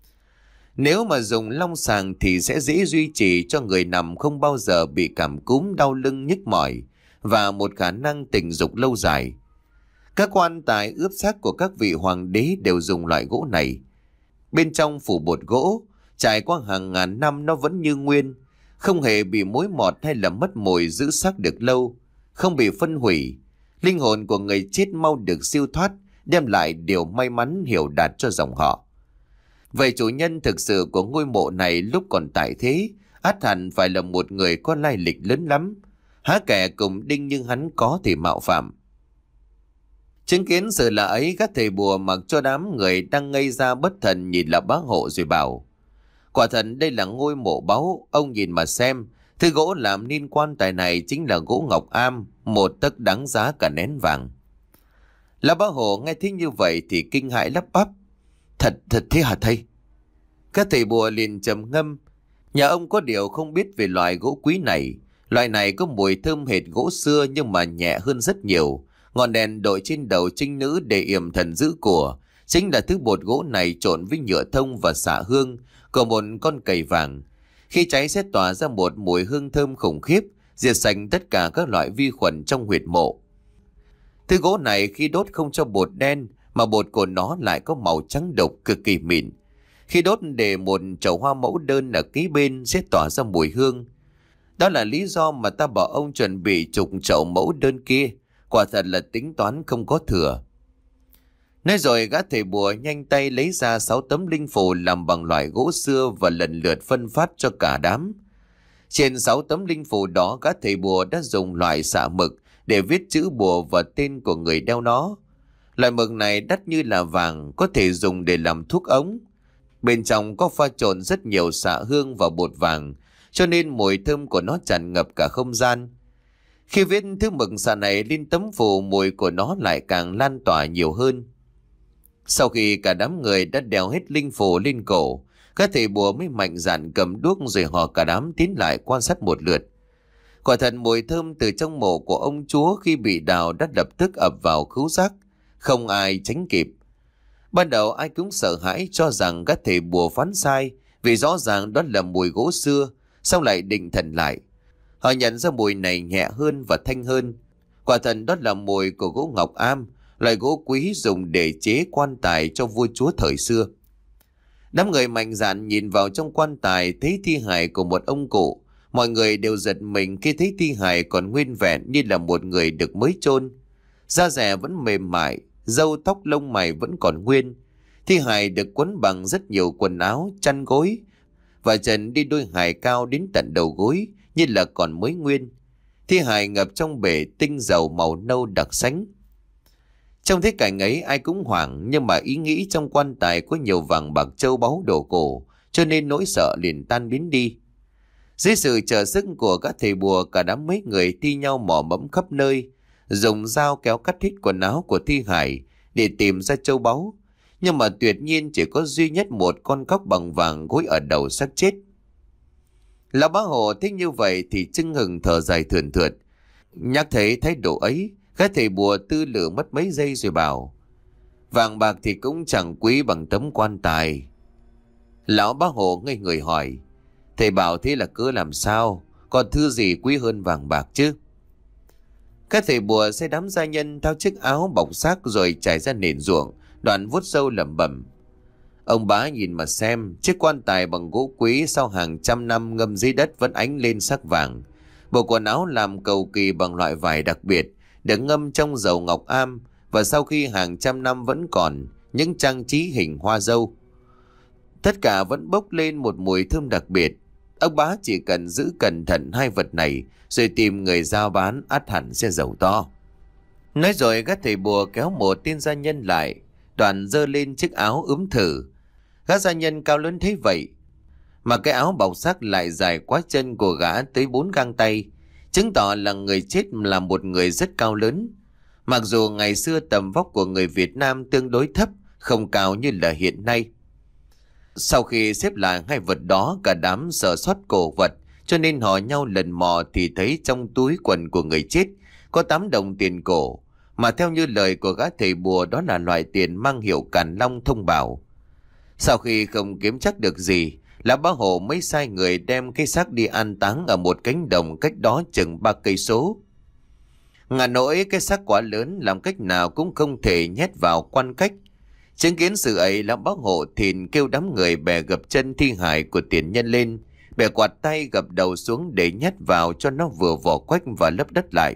Nếu mà dùng long sàng thì sẽ dễ duy trì cho người nằm không bao giờ bị cảm cúm, đau lưng, nhức mỏi và một khả năng tình dục lâu dài. Các quan tài ướp xác của các vị hoàng đế đều dùng loại gỗ này. Bên trong phủ bột gỗ, trải qua hàng ngàn năm nó vẫn như nguyên, không hề bị mối mọt hay là mất mùi, giữ xác được lâu, không bị phân hủy. Linh hồn của người chết mau được siêu thoát, đem lại điều may mắn hiểu đạt cho dòng họ. Vậy chủ nhân thực sự của ngôi mộ này lúc còn tại thế, ắt hẳn phải là một người có lai lịch lớn lắm. Há kẻ cùng đinh nhưng hắn có thể mạo phạm. Chứng kiến sự lạ ấy, các thầy bùa mặc cho đám người đang ngây ra bất thần nhìn là bá hộ rồi bảo: quả thật đây là ngôi mộ báu, ông nhìn mà xem. Thứ gỗ làm nên quan tài này chính là gỗ ngọc am, một tấc đáng giá cả nén vàng. Lão bá hộ nghe thấy như vậy thì kinh hãi lắp bắp: Thật, thật thế hả thầy? Các thầy bùa liền trầm ngâm. Nhà ông có điều không biết về loại gỗ quý này. Loại này có mùi thơm hệt gỗ xưa nhưng mà nhẹ hơn rất nhiều. Ngọn đèn đội trên đầu trinh nữ để yểm thần giữ của chính là thứ bột gỗ này trộn với nhựa thông và xạ hương của một con cầy vàng. Khi cháy sẽ tỏa ra một mùi hương thơm khủng khiếp, diệt sạch tất cả các loại vi khuẩn trong huyệt mộ. Thứ gỗ này khi đốt không cho bột đen, mà bột của nó lại có màu trắng độc cực kỳ mịn. Khi đốt để một chậu hoa mẫu đơn ở kế bên sẽ tỏa ra mùi hương. Đó là lý do mà ta bảo ông chuẩn bị chục chậu mẫu đơn kia. Quả thật là tính toán không có thừa. Nói rồi gã thầy bùa nhanh tay lấy ra sáu tấm linh phù làm bằng loại gỗ xưa và lần lượt phân phát cho cả đám. Trên sáu tấm linh phù đó, gã thầy bùa đã dùng loại xạ mực để viết chữ bùa và tên của người đeo nó. Loại mực này đắt như là vàng, có thể dùng để làm thuốc ống. Bên trong có pha trộn rất nhiều xạ hương và bột vàng, cho nên mùi thơm của nó tràn ngập cả không gian. Khi viết thứ mực xạ này lên tấm phù, mùi của nó lại càng lan tỏa nhiều hơn. Sau khi cả đám người đã đeo hết linh phù lên cổ, các thầy bùa mới mạnh dạn cầm đuốc rồi họ cả đám tiến lại quan sát một lượt. Quả thật mùi thơm từ trong mộ của ông chúa khi bị đào đã lập tức ập vào khứu giác, không ai tránh kịp. Ban đầu ai cũng sợ hãi cho rằng các thầy bùa phán sai, vì rõ ràng đó là mùi gỗ xưa, xong lại định thần lại. Họ nhận ra mùi này nhẹ hơn và thanh hơn. Quả thật đó là mùi của gỗ ngọc am, loại gỗ quý dùng để chế quan tài cho vua chúa thời xưa. Đám người mạnh dạn nhìn vào trong quan tài thấy thi hài của một ông cụ. Mọi người đều giật mình khi thấy thi hài còn nguyên vẹn như là một người được mới chôn. Da dẻ vẫn mềm mại, râu tóc lông mày vẫn còn nguyên. Thi hài được quấn bằng rất nhiều quần áo, chăn gối, và trần đi đôi hài cao đến tận đầu gối như là còn mới nguyên. Thi hài ngập trong bể tinh dầu màu nâu đặc sánh. Trong thế cảnh ấy ai cũng hoảng, nhưng mà ý nghĩ trong quan tài có nhiều vàng bạc châu báu đồ cổ, cho nên nỗi sợ liền tan biến đi. Dưới sự trợ sức của các thầy bùa, cả đám mấy người thi nhau mò mẫm khắp nơi, dùng dao kéo cắt hết quần áo của thi hài để tìm ra châu báu. Nhưng mà tuyệt nhiên chỉ có duy nhất một con cóc bằng vàng gối ở đầu xác chết. Lão Bá Hộ thích như vậy thì chưng hừng thở dài thườn thượt. Nhắc thấy thái độ ấy, các thầy bùa tư lự mất mấy giây rồi bảo: vàng bạc thì cũng chẳng quý bằng tấm quan tài. Lão Bá Hộ ngây người hỏi: thầy bảo thế là cớ làm sao? Còn thứ gì quý hơn vàng bạc chứ? Các thầy bùa sai đám gia nhân tháo chiếc áo bọc xác rồi trải ra nền ruộng, đoạn vuốt râu lẩm bẩm: ông Bá nhìn mà xem, chiếc quan tài bằng gỗ quý sau hàng trăm năm ngâm dưới đất vẫn ánh lên sắc vàng. Bộ quần áo làm cầu kỳ bằng loại vải đặc biệt, được ngâm trong dầu ngọc am, và sau khi hàng trăm năm vẫn còn những trang trí hình hoa dâu. Tất cả vẫn bốc lên một mùi thơm đặc biệt. Ông Bá chỉ cần giữ cẩn thận hai vật này rồi tìm người giao bán, ắt hẳn sẽ giàu to. Nói rồi các thầy bùa kéo một tên gia nhân lại, đoàn dơ lên chiếc áo ướm thử. Các gia nhân cao lớn thấy vậy mà cái áo bọc xác lại dài quá chân của gã tới bốn gang tay, chứng tỏ là người chết là một người rất cao lớn. Mặc dù ngày xưa tầm vóc của người Việt Nam tương đối thấp, không cao như là hiện nay. Sau khi xếp lại hai vật đó, cả đám sợ xót cổ vật, cho nên họ nhau lần mò thì thấy trong túi quần của người chết có tám đồng tiền cổ, mà theo như lời của gã thầy bùa đó là loại tiền mang hiệu Càn Long thông bảo. Sau khi không kiếm chắc được gì, Lão Bá Hộ mới sai người đem cái xác đi an táng ở một cánh đồng cách đó chừng ba cây số. Ngà nỗi cái xác quá lớn, làm cách nào cũng không thể nhét vào quan cách. Chứng kiến sự ấy, Lão Bá Hộ thìn kêu đám người bè gập chân thi hài của tiền nhân lên, bè quạt tay gập đầu xuống để nhét vào cho nó vừa vỏ quách và lấp đất lại.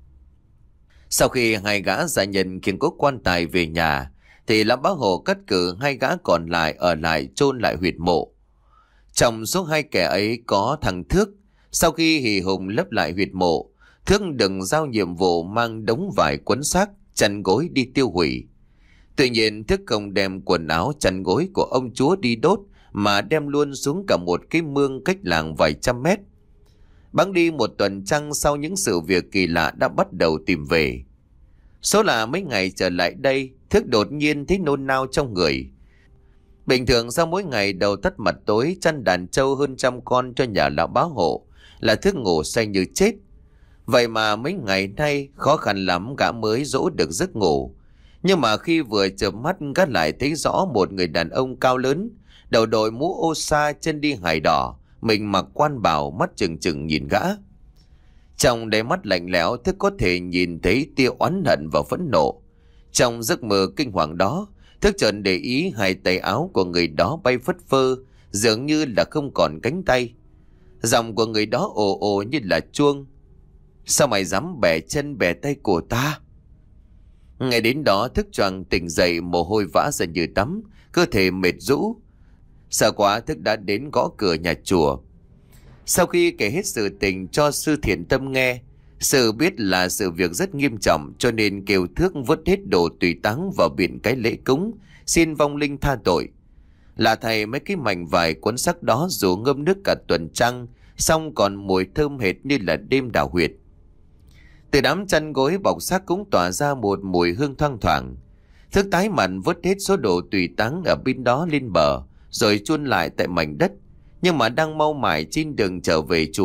Sau khi hai gã gia nhân khiêng cỗ quan tài về nhà, thì Lão Bá Hộ cắt cử hai gã còn lại ở lại chôn lại huyệt mộ. Trong số hai kẻ ấy có thằng Thước. Sau khi hì hùng lấp lại huyệt mộ, Thước đừng giao nhiệm vụ mang đống vải quấn xác, chăn gối đi tiêu hủy. Tuy nhiên Thước không đem quần áo chăn gối của ông chúa đi đốt, mà đem luôn xuống cả một cái mương cách làng vài trăm mét. Bẵng đi một tuần trăng sau, những sự việc kỳ lạ đã bắt đầu tìm về. Số là mấy ngày trở lại đây, Thước đột nhiên thấy nôn nao trong người. Bình thường sau mỗi ngày đầu tắt mặt tối chăn đàn trâu hơn trăm con cho nhà Lão Bá Hộ là Thước ngủ say như chết. Vậy mà mấy ngày nay khó khăn lắm gã mới dỗ được giấc ngủ. Nhưng mà khi vừa chợp mắt, gã lại thấy rõ một người đàn ông cao lớn, đầu đội mũ ô sa, chân đi hài đỏ, mình mặc quan bào, mắt trừng trừng nhìn gã. Trong đáy mắt lạnh lẽo, Thước có thể nhìn thấy tia oán hận và phẫn nộ. Trong giấc mơ kinh hoàng đó, Thước chợt để ý hai tay áo của người đó bay phất phơ, dường như là không còn cánh tay. Giọng của người đó ồ ồ như là chuông: sao mày dám bẻ chân bẻ tay của ta? Ngay đến đó Thước choàng tỉnh dậy, mồ hôi vã ra như tắm, cơ thể mệt rũ. Sợ quá, Thước đã đến gõ cửa nhà chùa. Sau khi kể hết sự tình cho sư Thiện Tâm nghe, sư biết là sự việc rất nghiêm trọng, cho nên kêu Thước vứt hết đồ tùy táng vào biển cái lễ cúng, xin vong linh tha tội. Là thầy mấy cái mảnh vải cuốn sắc đó dù ngâm nước cả tuần trăng, xong còn mùi thơm hệt như là đêm đào huyệt. Từ đám chăn gối bọc xác cũng tỏa ra một mùi hương thoang thoảng. Thước tái mặt vứt hết số đồ tùy táng ở bên đó lên bờ, rồi chôn lại tại mảnh đất. Nhưng mà đang mau mải trên đường trở về chùa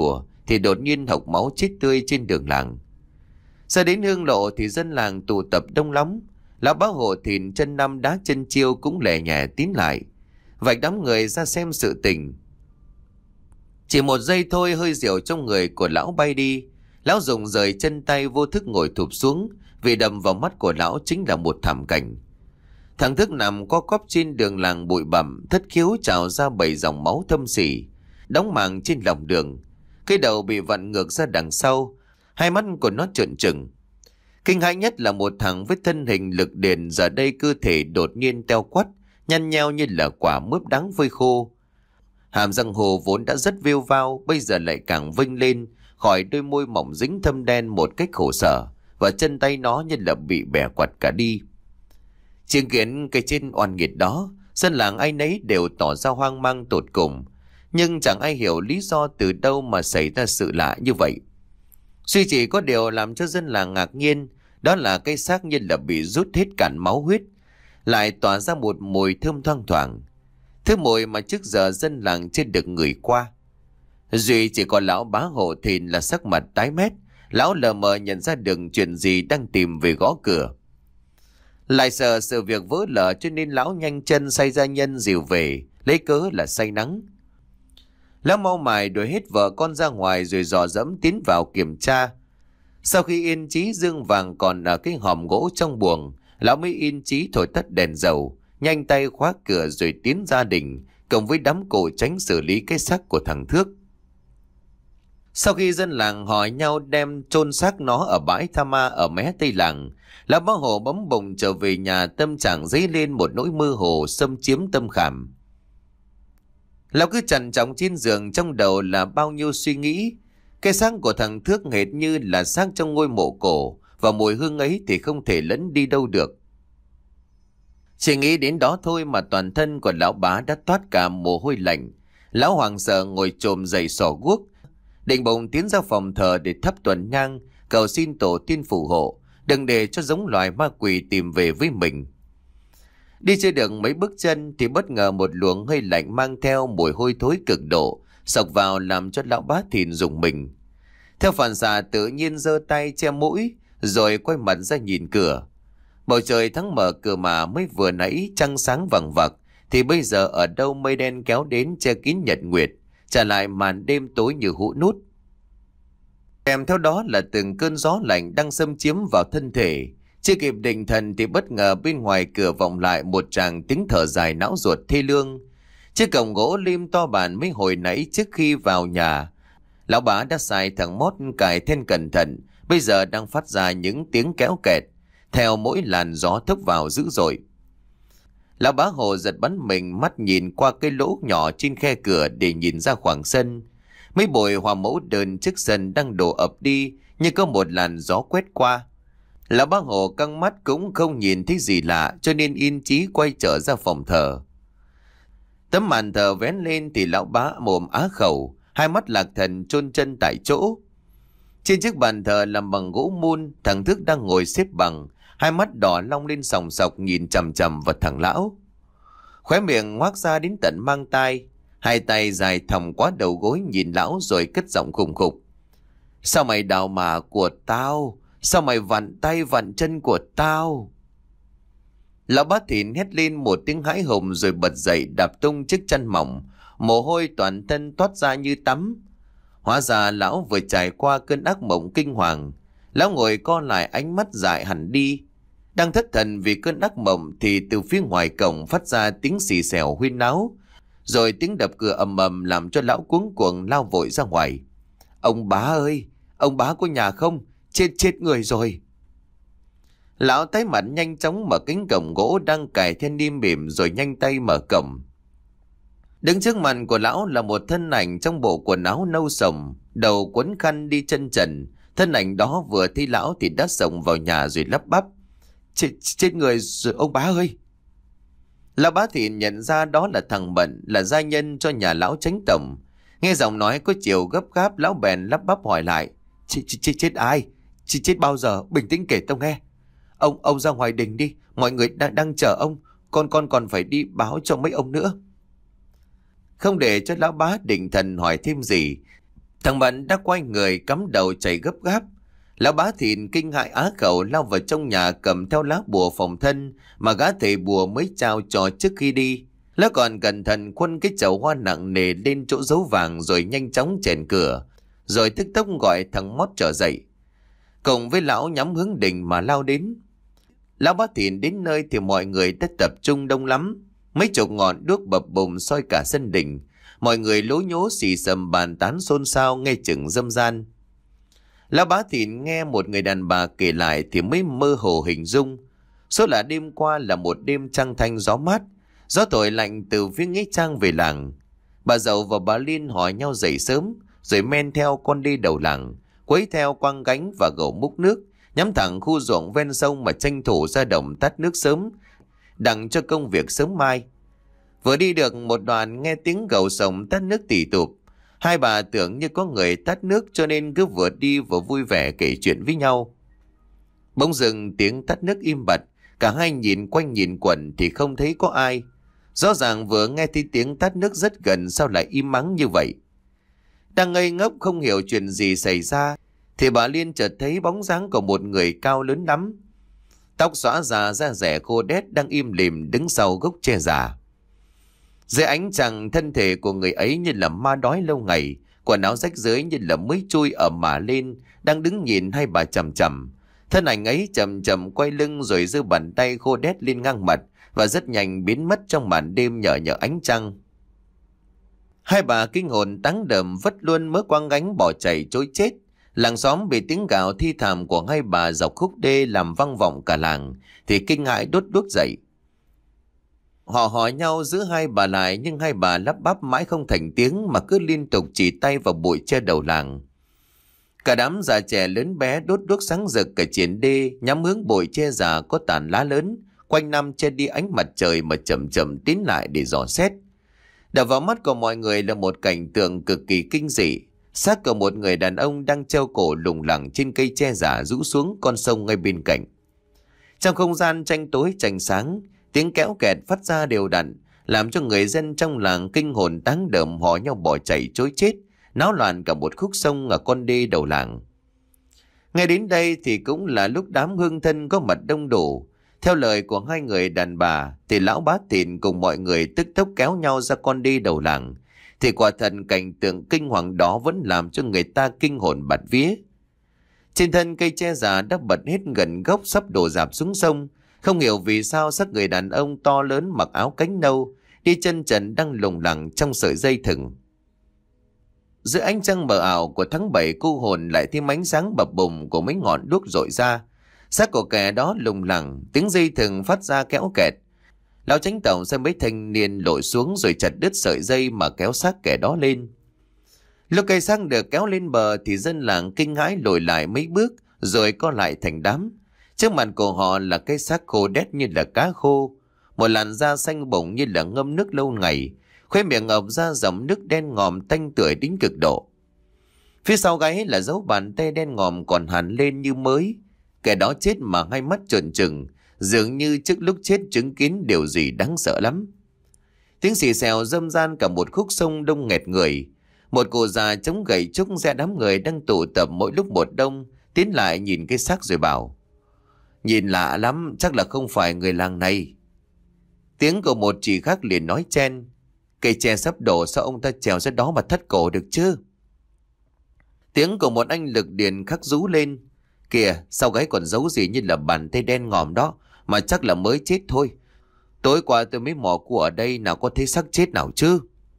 thì đột nhiên hộc máu chết tươi trên đường làng. Ra đến hương lộ thì dân làng tụ tập đông lắm. Lão bá hộ thìn chân năm đá chân chiêu cũng lẻ nhẹ tín lại, vạch đám người ra xem sự tình. Chỉ một giây thôi, hơi rượu trong người của lão bay đi. Lão dùng rời chân tay vô thức ngồi thụp xuống, vì đầm vào mắt của lão chính là một thảm cảnh. Thằng Thức nằm co quắp trên đường làng bụi bặm, thất khiếu trào ra bảy dòng máu thâm sỉ, đóng màng trên lòng đường. Cái đầu bị vặn ngược ra đằng sau, hai mắt của nó trợn trừng. Kinh hãi nhất là một thằng với thân hình lực điền, giờ đây cơ thể đột nhiên teo quắt, nhăn nheo như là quả mướp đắng phơi khô. Hàm răng hồ vốn đã rất viêu vao, bây giờ lại càng vênh lên, khỏi đôi môi mỏng dính thâm đen một cách khổ sở, và chân tay nó như là bị bẻ quặt cả đi. Chứng kiến cái trên oan nghiệt đó, dân làng ai nấy đều tỏ ra hoang mang tột cùng, nhưng chẳng ai hiểu lý do từ đâu mà xảy ra sự lạ như vậy. Duy chỉ có điều làm cho dân làng ngạc nhiên, đó là cái xác như là bị rút hết cạn máu huyết, lại tỏa ra một mùi thơm thoang thoảng, thứ mùi mà trước giờ dân làng chưa được ngửi qua. Duy chỉ có lão bá hộ thìn là sắc mặt tái mét, lão lờ mờ nhận ra được chuyện gì đang tìm về gõ cửa. Lại sợ sự việc vỡ lở cho nên lão nhanh chân sai gia nhân dìu về, lấy cớ là say nắng. Lão mau mải đuổi hết vợ con ra ngoài rồi dò dẫm tiến vào kiểm tra. Sau khi yên chí dương vàng còn ở cái hòm gỗ trong buồng, lão mới yên chí thổi tắt đèn dầu, nhanh tay khóa cửa rồi tiến gia đình, cộng với đám cổ tránh xử lý cái xác của thằng Thước. Sau khi dân làng hỏi nhau đem chôn xác nó ở bãi tha ma ở mé tây làng, lão bá hộ bấm bùng trở về nhà, tâm trạng dấy lên một nỗi mơ hồ xâm chiếm tâm khảm. Lão cứ trằn trọc trên giường, trong đầu là bao nhiêu suy nghĩ. Cái xác của thằng Thước hệt như là xác trong ngôi mộ cổ, và mùi hương ấy thì không thể lẫn đi đâu được. Chỉ nghĩ đến đó thôi mà toàn thân của lão bá đã toát cả mồ hôi lạnh. Lão hoảng sợ ngồi chồm dậy xỏ guốc, định bụng tiến ra phòng thờ để thắp tuần nhang, cầu xin tổ tiên phù hộ, đừng để cho giống loài ma quỷ tìm về với mình. Đi chưa được mấy bước chân thì bất ngờ một luồng hơi lạnh mang theo mùi hôi thối cực độ xộc vào, làm cho lão bá thìn rùng mình. Theo phản xạ tự nhiên giơ tay che mũi, rồi quay mặt ra nhìn cửa. Bầu trời tháng mở cửa mà mới vừa nãy trăng sáng vằng vặc, thì bây giờ ở đâu mây đen kéo đến che kín nhật nguyệt, trả lại màn đêm tối như hũ nút. Kèm theo đó là từng cơn gió lạnh đang xâm chiếm vào thân thể. Chưa kịp định thần thì bất ngờ bên ngoài cửa vọng lại một tràng tiếng thở dài não ruột thê lương. Chiếc cổng gỗ lim to bản mấy hồi nãy trước khi vào nhà, lão bá đã xài thằng mót cài then cẩn thận, bây giờ đang phát ra những tiếng kéo kẹt theo mỗi làn gió thốc vào dữ dội. Lão bá hồ giật bắn mình, mắt nhìn qua cái lỗ nhỏ trên khe cửa để nhìn ra khoảng sân. Mấy bụi hoa mẫu đơn trước sân đang đổ ập đi như có một làn gió quét qua. Lão bá hồ căng mắt cũng không nhìn thấy gì lạ, cho nên yên chí quay trở ra phòng thờ. Tấm màn thờ vén lên thì lão bá mồm á khẩu, hai mắt lạc thần chôn chân tại chỗ. Trên chiếc bàn thờ làm bằng gỗ mun, thằng Thức đang ngồi xếp bằng, hai mắt đỏ long lên sòng sọc nhìn chằm chằm vào thằng lão. Khóe miệng ngoác ra đến tận mang tai, hai tay dài thòng qua đầu gối nhìn lão rồi cất giọng khùng khục. Sao mày đào mả của tao? Sao mày vặn tay vặn chân của tao? Lão bá thìn hét lên một tiếng hãi hùng rồi bật dậy đạp tung chiếc chân mỏng, mồ hôi toàn thân toát ra như tắm. Hóa ra lão vừa trải qua cơn ác mộng kinh hoàng. Lão ngồi co lại, ánh mắt dại hẳn đi. Đang thất thần vì cơn ác mộng thì từ phía ngoài cổng phát ra tiếng xì xèo huyên náo, rồi tiếng đập cửa ầm ầm làm cho lão cuống cuồng lao vội ra ngoài. Ông bá ơi, ông bá có nhà không? Chết chết người rồi. Lão tái mặt nhanh chóng mở cánh cổng gỗ đang cài then đi mềm rồi nhanh tay mở cổng. Đứng trước mặt của lão là một thân ảnh trong bộ quần áo nâu sồng, đầu quấn khăn đi chân trần. Thân ảnh đó vừa thấy lão thì đã xông vào nhà rồi lắp bắp. Chết, chết người rồi ông bá ơi. Lão bá thìn nhận ra đó là thằng Bận, là gia nhân cho nhà lão Chánh tổng. Nghe giọng nói có chiều gấp gáp, lão bèn lắp bắp hỏi lại. Chết, chết, chết ai? Chết, chết bao giờ? Bình tĩnh kể tao nghe. Ông ông ra ngoài đình đi, mọi người đang đang chờ ông. Con con còn phải đi báo cho mấy ông nữa. Không để cho lão bá định thần hỏi thêm gì, Thằng Bận đã quay người cắm đầu chạy gấp gáp. Lão Bá Thìn kinh hãi á khẩu lao vào trong nhà cầm theo lá bùa phòng thân mà gã thầy bùa mới trao cho trước khi đi. Lão còn cẩn thận khuân cái chậu hoa nặng nề lên chỗ dấu vàng rồi nhanh chóng chèn cửa, rồi tức tốc gọi thằng Mót trở dậy. Cùng với lão nhắm hướng đình mà lao đến. Lão Bá Thìn đến nơi thì mọi người đã tập trung đông lắm. Mấy chục ngọn đuốc bập bùng soi cả sân đình. Mọi người lố nhố xì xầm bàn tán xôn xao nghe chừng dâm gian. Lão Bá Thìn nghe một người đàn bà kể lại thì mới mơ hồ hình dung. Số là đêm qua là một đêm trăng thanh gió mát, gió thổi lạnh từ phía nghĩa trang về làng. Bà Dậu và bà Liên hỏi nhau dậy sớm, rồi men theo con đi đầu làng, quấy theo quăng gánh và gầu múc nước, nhắm thẳng khu ruộng ven sông mà tranh thủ ra đồng tắt nước sớm, đặng cho công việc sớm mai. Vừa đi được một đoạn nghe tiếng gầu sổng tắt nước tỉ tụp. Hai bà tưởng như có người tắt nước cho nên cứ vừa đi vừa vui vẻ kể chuyện với nhau. Bỗng dưng tiếng tắt nước im bặt, cả hai nhìn quanh nhìn quẩn thì không thấy có ai. Rõ ràng vừa nghe thấy tiếng tắt nước rất gần, sao lại im mắng như vậy? Đang ngây ngốc không hiểu chuyện gì xảy ra thì bà Liên chợt thấy bóng dáng của một người cao lớn lắm, tóc xõa già, da rẻ khô đét, đang im lìm đứng sau gốc tre già. Dưới ánh trăng, thân thể của người ấy như là ma đói lâu ngày, quần áo rách rưới như là mới chui ở mả lên, đang đứng nhìn hai bà chằm chằm. Thân ảnh ấy chậm chậm quay lưng rồi giơ bàn tay khô đét lên ngang mặt và rất nhanh biến mất trong màn đêm nhờ nhờ ánh trăng. Hai bà kinh hồn táng đờm vất luôn mớ quăng gánh bỏ chạy trối chết. Làng xóm bị tiếng gào thi thảm của hai bà dọc khúc đê làm vang vọng cả làng thì kinh hãi đốt đuốc dậy. Họ hỏi nhau giữ hai bà lại, nhưng hai bà lắp bắp mãi không thành tiếng mà cứ liên tục chỉ tay vào bụi che đầu làng. Cả đám già trẻ lớn bé đốt đuốc sáng rực cả triển đê, nhắm hướng bụi che già có tàn lá lớn quanh năm che đi ánh mặt trời mà chậm chậm tiến lại để dò xét. Đập vào mắt của mọi người là một cảnh tượng cực kỳ kinh dị. Xác của một người đàn ông đang treo cổ lủng lẳng trên cây tre già rũ xuống con sông ngay bên cạnh. Trong không gian tranh tối tranh sáng, tiếng kéo kẹt phát ra đều đặn, làm cho người dân trong làng kinh hồn táng đờm hò nhau bỏ chạy trối chết, náo loạn cả một khúc sông ở con đê đầu làng. Ngay đến đây thì cũng là lúc đám hương thân có mặt đông đủ. Theo lời của hai người đàn bà thì lão Bá Thìn cùng mọi người tức tốc kéo nhau ra con đê đầu làng. Thì quả thật cảnh tượng kinh hoàng đó vẫn làm cho người ta kinh hồn bạt vía. Trên thân cây tre già đã bật hết gần gốc sắp đổ rạp xuống sông. Không hiểu vì sao xác người đàn ông to lớn mặc áo cánh nâu, đi chân trần đang lủng lẳng trong sợi dây thừng. Giữa ánh trăng mờ ảo của tháng bảy, cô hồn lại thêm ánh sáng bập bùng của mấy ngọn đuốc rọi ra. Xác của kẻ đó lủng lẳng, tiếng dây thừng phát ra kéo kẹt. Lão Chánh Tổng xem mấy thanh niên lội xuống rồi chặt đứt sợi dây mà kéo xác kẻ đó lên. Lúc cây xác được kéo lên bờ thì dân làng kinh hãi lùi lại mấy bước rồi co lại thành đám. Trước mặt của họ là cái xác khô đét như là cá khô, một làn da xanh bổng như là ngâm nước lâu ngày, khóe miệng ọc ra dòng nước đen ngòm tanh tưởi đến cực độ. Phía sau gáy là dấu bàn tay đen ngòm còn hằn lên như mới. Kẻ đó chết mà hai mắt trợn trừng, dường như trước lúc chết chứng kiến điều gì đáng sợ lắm. Tiếng xì xèo râm ran cả một khúc sông đông nghẹt người. Một cụ già chống gậy trúc ra đám người đang tụ tập mỗi lúc một đông, tiến lại nhìn cái xác rồi bảo: "Nhìn lạ lắm, chắc là không phải người làng này." Tiếng của một chị khác liền nói chen: "Cây tre sắp đổ, sao ông ta trèo ra đó mà thắt cổ được chứ?" Tiếng của một anh lực điền khắc rú lên: "Kìa, sau gáy còn giấu gì như là bàn tay đen ngòm đó, mà chắc là mới chết thôi. Tối qua tôi mới mò cua ở đây, nào có thấy xác chết nào chứ."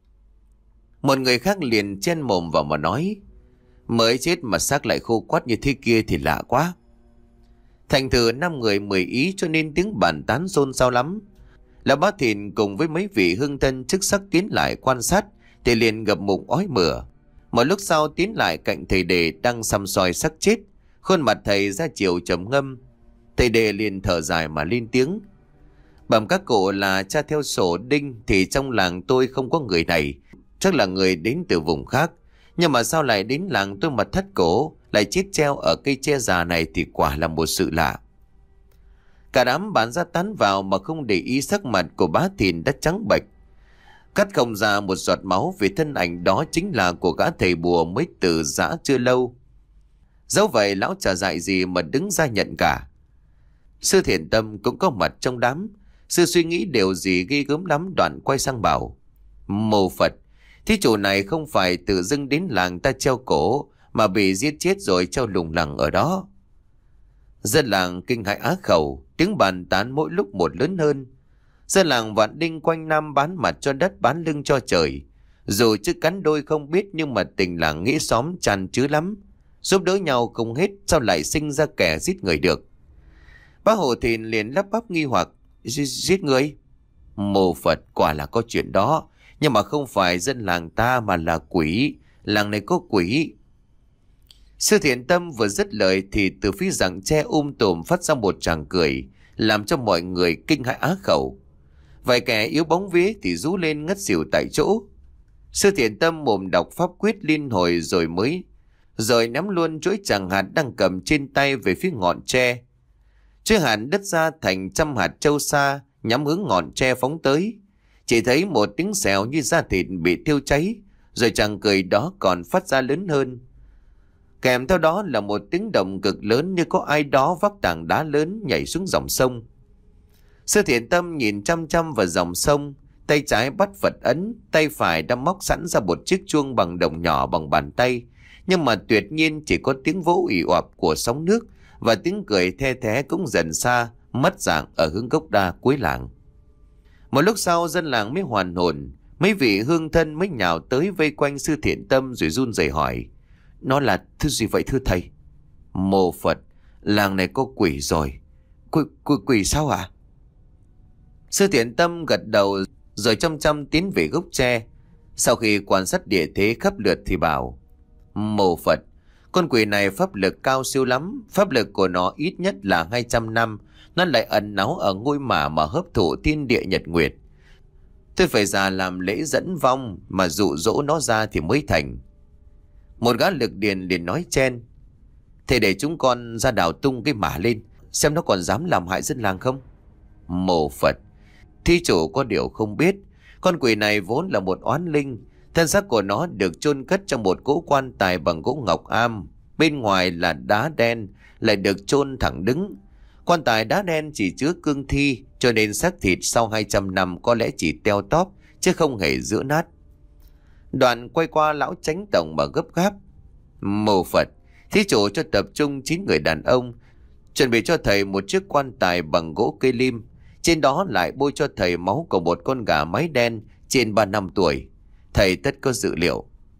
Một người khác liền chen mồm vào mà nói: "Mới chết mà xác lại khô quắt như thế kia thì lạ quá." Thành thử năm người mười ý cho nên tiếng bàn tán xôn xao lắm. Lão Bá Thìn cùng với mấy vị hương thân chức sắc tiến lại quan sát thì liền gập mụng ói mửa. Một lúc sau tiến lại cạnh thầy Đề đang săm soi xác chết, khuôn mặt thầy ra chiều trầm ngâm. Thầy Đề liền thở dài mà lên tiếng: "Bẩm các cụ là cha theo sổ đinh thì trong làng tôi không có người này, chắc là người đến từ vùng khác. Nhưng mà sao lại đến làng tôi mà thắt cổ, lại chết treo ở cây tre già này thì quả là một sự lạ." Cả đám bàn ra tán vào mà không để ý sắc mặt của Bá Thìn đã trắng bệch. Cắt không ra một giọt máu vì thân ảnh đó chính là của gã thầy bùa mới từ giã chưa lâu. Dẫu vậy lão chả dại gì mà đứng ra nhận cả. Sư Thiện Tâm cũng có mặt trong đám. Sư suy nghĩ điều gì ghê gớm lắm, đoạn quay sang bảo: Mô Phật, thí chủ này không phải tự dưng đến làng ta treo cổ, mà bị giết chết rồi treo lủng lẳng ở đó. Dân làng kinh hãi á khẩu, tiếng bàn tán mỗi lúc một lớn hơn. Dân làng Vạn Đinh quanh năm bán mặt cho đất bán lưng cho trời. Dù chứ cắn đôi không biết, nhưng mà tình làng nghĩa xóm tràn trứ lắm. Giúp đỡ nhau không hết, sao lại sinh ra kẻ giết người được? Bác Hồ Thìn liền lắp bắp nghi hoặc: Giết người? Mô Phật, quả là có chuyện đó, nhưng mà không phải dân làng ta mà là quỷ. Làng này có quỷ. Sư Thiện Tâm vừa dứt lời thì từ phía rặng tre um tùm phát ra một tràng cười, làm cho mọi người kinh hãi á khẩu. Vài kẻ yếu bóng vía thì rú lên ngất xỉu tại chỗ. Sư Thiện Tâm mồm đọc pháp quyết liên hồi rồi mới rồi ném luôn chuỗi tràng hạt đang cầm trên tay về phía ngọn tre. Chuỗi hạt đứt ra thành trăm hạt châu sa, nhắm hướng ngọn tre phóng tới. Chỉ thấy một tiếng xèo như da thịt bị thiêu cháy, rồi tràng cười đó còn phát ra lớn hơn. Kèm theo đó là một tiếng động cực lớn, như có ai đó vác tảng đá lớn nhảy xuống dòng sông. Sư Thiện Tâm nhìn chăm chăm vào dòng sông, tay trái bắt Phật ấn, tay phải đã móc sẵn ra một chiếc chuông bằng đồng nhỏ bằng bàn tay. Nhưng mà tuyệt nhiên chỉ có tiếng vỗ ì oạp của sóng nước, và tiếng cười the thé cũng dần xa, mất dạng ở hướng gốc đa cuối làng. Một lúc sau dân làng mới hoàn hồn, mấy vị hương thân mới nhào tới vây quanh Sư Thiện Tâm rồi run rẩy hỏi: Nó là thứ gì vậy thưa thầy? Mô Phật, làng này có quỷ rồi. Quỷ, quỷ, quỷ sao ạ? À? Sư Thiện Tâm gật đầu rồi chăm chăm tiến về gốc tre. Sau khi quan sát địa thế khắp lượt thì bảo: Mô Phật, con quỷ này pháp lực cao siêu lắm. Pháp lực của nó ít nhất là hai trăm năm. Nó lại ẩn náu ở ngôi mả mà hấp thụ thiên địa nhật nguyệt. Tôi phải ra làm lễ dẫn vong mà dụ dỗ nó ra thì mới thành. Một gã lực điền liền nói chen: Thế để chúng con ra đào tung cái mả lên, xem nó còn dám làm hại dân làng không? Mô Phật, thí chủ có điều không biết, con quỷ này vốn là một oán linh. Thân xác của nó được chôn cất trong một cỗ quan tài bằng gỗ ngọc am, bên ngoài là đá đen, lại được chôn thẳng đứng. Quan tài đá đen chỉ chứa cương thi, cho nên xác thịt sau hai trăm năm có lẽ chỉ teo tóp, chứ không hề giữa nát. Đoạn quay qua lão chánh tổng mà gấp gáp: Mô Phật, thí chủ cho tập trung chín người đàn ông, chuẩn bị cho thầy một chiếc quan tài bằng gỗ cây lim. Trên đó lại bôi cho thầy máu của một con gà mái đen trên ba năm tuổi. Thầy tất có dự liệu.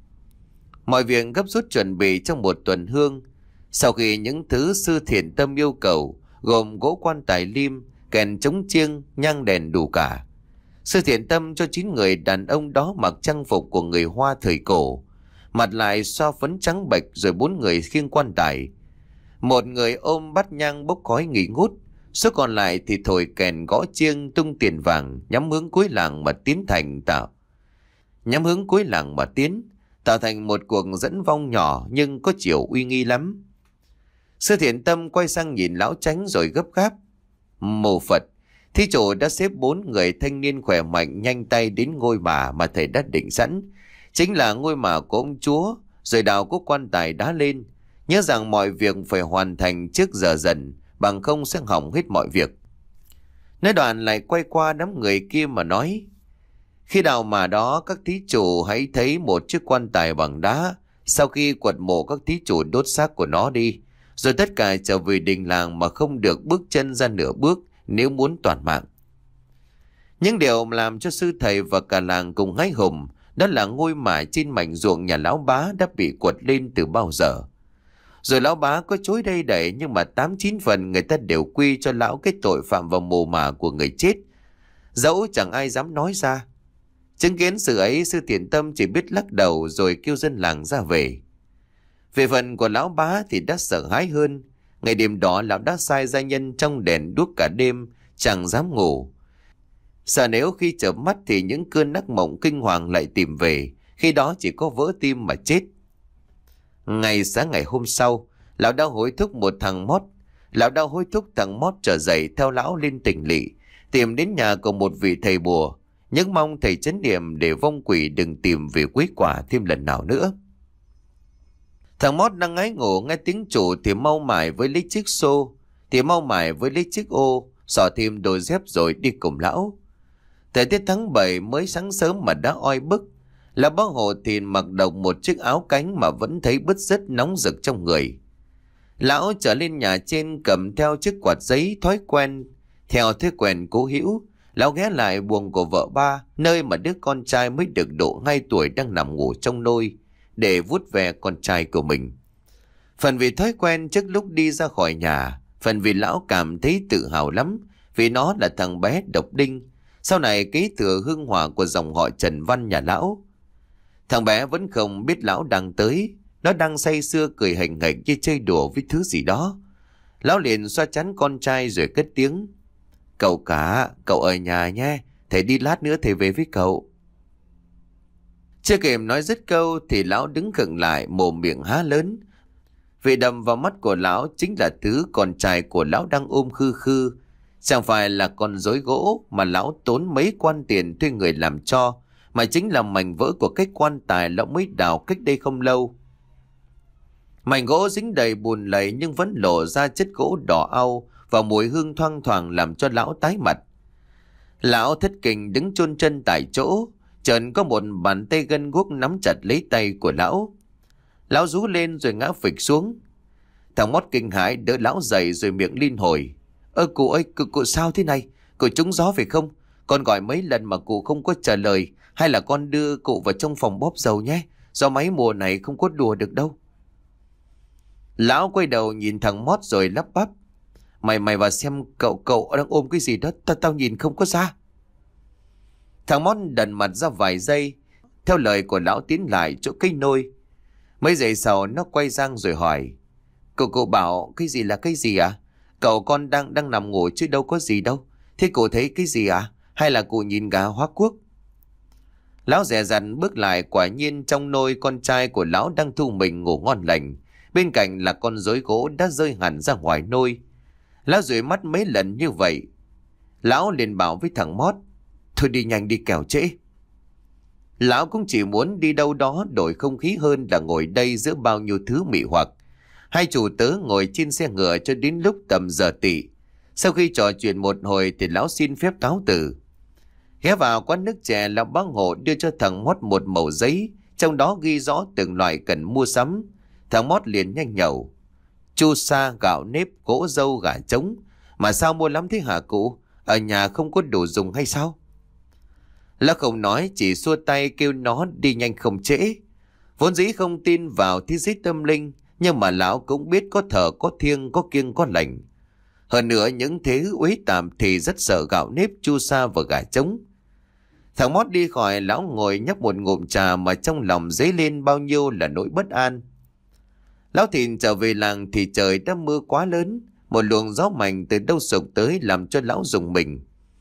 Mọi việc gấp rút chuẩn bị trong một tuần hương. Sau khi những thứ Sư Thiện Tâm yêu cầu, gồm gỗ quan tài lim, kèn trống chiêng, nhang đèn đủ cả, Sư Thiện Tâm cho chín người đàn ông đó mặc trang phục của người Hoa thời cổ, mặt lại xoa phấn trắng bệch, rồi bốn người khiêng quan tài. Một người ôm bát nhang bốc khói nghỉ ngút, số còn lại thì thổi kèn gõ chiêng tung tiền vàng, nhắm hướng cuối làng mà tiến thành tạo nhắm hướng cuối làng mà tiến tạo thành một cuộc dẫn vong nhỏ nhưng có chiều uy nghi lắm. Sư Thiện Tâm quay sang nhìn lão chánh rồi gấp gáp: Mô Phật, thí chủ đã xếp bốn người thanh niên khỏe mạnh nhanh tay đến ngôi mả mà thầy đã định sẵn, chính là ngôi mả của ông chúa, rồi đào cố quan tài đá lên. Nhớ rằng mọi việc phải hoàn thành trước giờ dần, bằng không sẽ hỏng hết mọi việc. Nói đoạn lại quay qua đám người kia mà nói: Khi đào mả đó, các thí chủ hãy thấy một chiếc quan tài bằng đá. Sau khi quật mộ các thí chủ đốt xác của nó đi, rồi tất cả trở về đình làng mà không được bước chân ra nửa bước, nếu muốn toàn mạng. Những điều làm cho sư thầy và cả làng cùng hái hùng, đó là ngôi mả trên mảnh ruộng nhà lão bá đã bị quật lên từ bao giờ. Rồi lão bá có chối đây đẩy, nhưng mà tám chín phần người ta đều quy cho lão cái tội phạm vào mồ mả của người chết, dẫu chẳng ai dám nói ra. Chứng kiến sự ấy, Sư Thiện Tâm chỉ biết lắc đầu rồi kêu dân làng ra về. Về phần của lão bá thì đã sợ hãi hơn. Ngày đêm đó lão đã sai gia nhân trong đèn đuốc cả đêm, chẳng dám ngủ. Sợ nếu khi chợp mắt thì những cơn ác mộng kinh hoàng lại tìm về, khi đó chỉ có vỡ tim mà chết. Ngày sáng ngày hôm sau, lão đã hối thúc một thằng mót. Lão đã hối thúc thằng mót trở dậy theo lão lên tỉnh lỵ, tìm đến nhà của một vị thầy bùa, những mong thầy trấn niệm để vong quỷ đừng tìm về quấy quả thêm lần nào nữa. Thằng Mót đang ngái ngủ nghe tiếng chủ thì mau mải với lấy chiếc xô, thì mau mải với lấy chiếc ô, xỏ thêm đôi dép rồi đi cùng lão. Thời tiết tháng bảy mới sáng sớm mà đã oi bức. Lão bác Hồ thì mặc độc một chiếc áo cánh mà vẫn thấy bứt rứt nóng rực trong người. Lão trở lên nhà trên cầm theo chiếc quạt giấy thói quen. Theo thói quen cố hữu, lão ghé lại buồng của vợ ba, nơi mà đứa con trai mới được độ hai tuổi đang nằm ngủ trong nôi, để vuốt ve con trai của mình. Phần vì thói quen trước lúc đi ra khỏi nhà, phần vì lão cảm thấy tự hào lắm vì nó là thằng bé độc đinh, sau này kế thừa hương hỏa của dòng họ Trần Văn nhà lão. Thằng bé vẫn không biết lão đang tới, nó đang say sưa cười hành nghệch như chơi đùa với thứ gì đó. Lão liền xoa chán con trai rồi cất tiếng: "Cậu cả, cậu ở nhà nhé, thầy đi lát nữa thầy về với cậu." Chưa kịp nói dứt câu thì lão đứng khựng lại, mồm miệng há lớn. Vì đầm vào mắt của lão chính là thứ con trai của lão đang ôm khư khư. Chẳng phải là con rối gỗ mà lão tốn mấy quan tiền thuê người làm cho, mà chính là mảnh vỡ của cái quan tài lão mới đào cách đây không lâu. Mảnh gỗ dính đầy bùn lầy nhưng vẫn lộ ra chất gỗ đỏ au và mùi hương thoang thoảng làm cho lão tái mặt. Lão thất kinh đứng chôn chân tại chỗ, chợt có một bàn tay gân guốc nắm chặt lấy tay của lão. Lão rú lên rồi ngã phịch xuống. Thằng Mót kinh hãi đỡ lão dậy rồi miệng liên hồi: "Ơ cụ ơi, cụ, cụ sao thế này? Cụ trúng gió phải không? Con gọi mấy lần mà cụ không có trả lời, hay là con đưa cụ vào trong phòng bóp dầu nhé, do máy mùa này không có đùa được đâu." Lão quay đầu nhìn thằng Mót rồi lắp bắp: Mày mày vào xem cậu cậu đang ôm cái gì đó, tao tao nhìn không có ra." Thằng Mót đần mặt ra vài giây, theo lời của lão tiến lại chỗ cây nôi. Mấy giây sau nó quay sang rồi hỏi: Cậu cậu bảo cái gì là cái gì à? Cậu con đang đang nằm ngủ chứ đâu có gì đâu. Thế cụ thấy cái gì à? Hay là cụ nhìn gà hóa quốc? Lão dè dặt bước lại, quả nhiên trong nôi con trai của lão đang thu mình ngủ ngon lành. Bên cạnh là con rối gỗ đã rơi hẳn ra ngoài nôi. Lão dụi mắt mấy lần như vậy. Lão liền bảo với thằng Mót: Thôi đi nhanh đi kẻo trễ. Lão cũng chỉ muốn đi đâu đó đổi không khí hơn là ngồi đây giữa bao nhiêu thứ mị hoặc. Hai chủ tớ ngồi trên xe ngựa cho đến lúc tầm giờ tỵ. Sau khi trò chuyện một hồi thì lão xin phép cáo từ. Ghé vào quán nước chè, lão bác Hộ đưa cho thằng Mót một mẩu giấy, trong đó ghi rõ từng loại cần mua sắm. Thằng Mót liền nhanh nhẩu: Chu sa, gạo nếp, gỗ dâu, gà trống. Mà sao mua lắm thế hả cụ? Ở nhà không có đủ dùng hay sao? Lão không nói, chỉ xua tay kêu nó đi nhanh không trễ. Vốn dĩ không tin vào thế giới tâm linh, nhưng mà lão cũng biết có thờ có thiêng, có kiêng có lành. Hơn nữa những thế uế tạm thì rất sợ gạo nếp, chu sa và gà trống. Thằng Mót đi khỏi, lão ngồi nhấp một ngụm trà mà trong lòng dấy lên bao nhiêu là nỗi bất an. Lão Thìn trở về làng thì trời đã mưa quá lớn, một luồng gió mạnh từ đâu sộc tới làm cho lão rùng mình.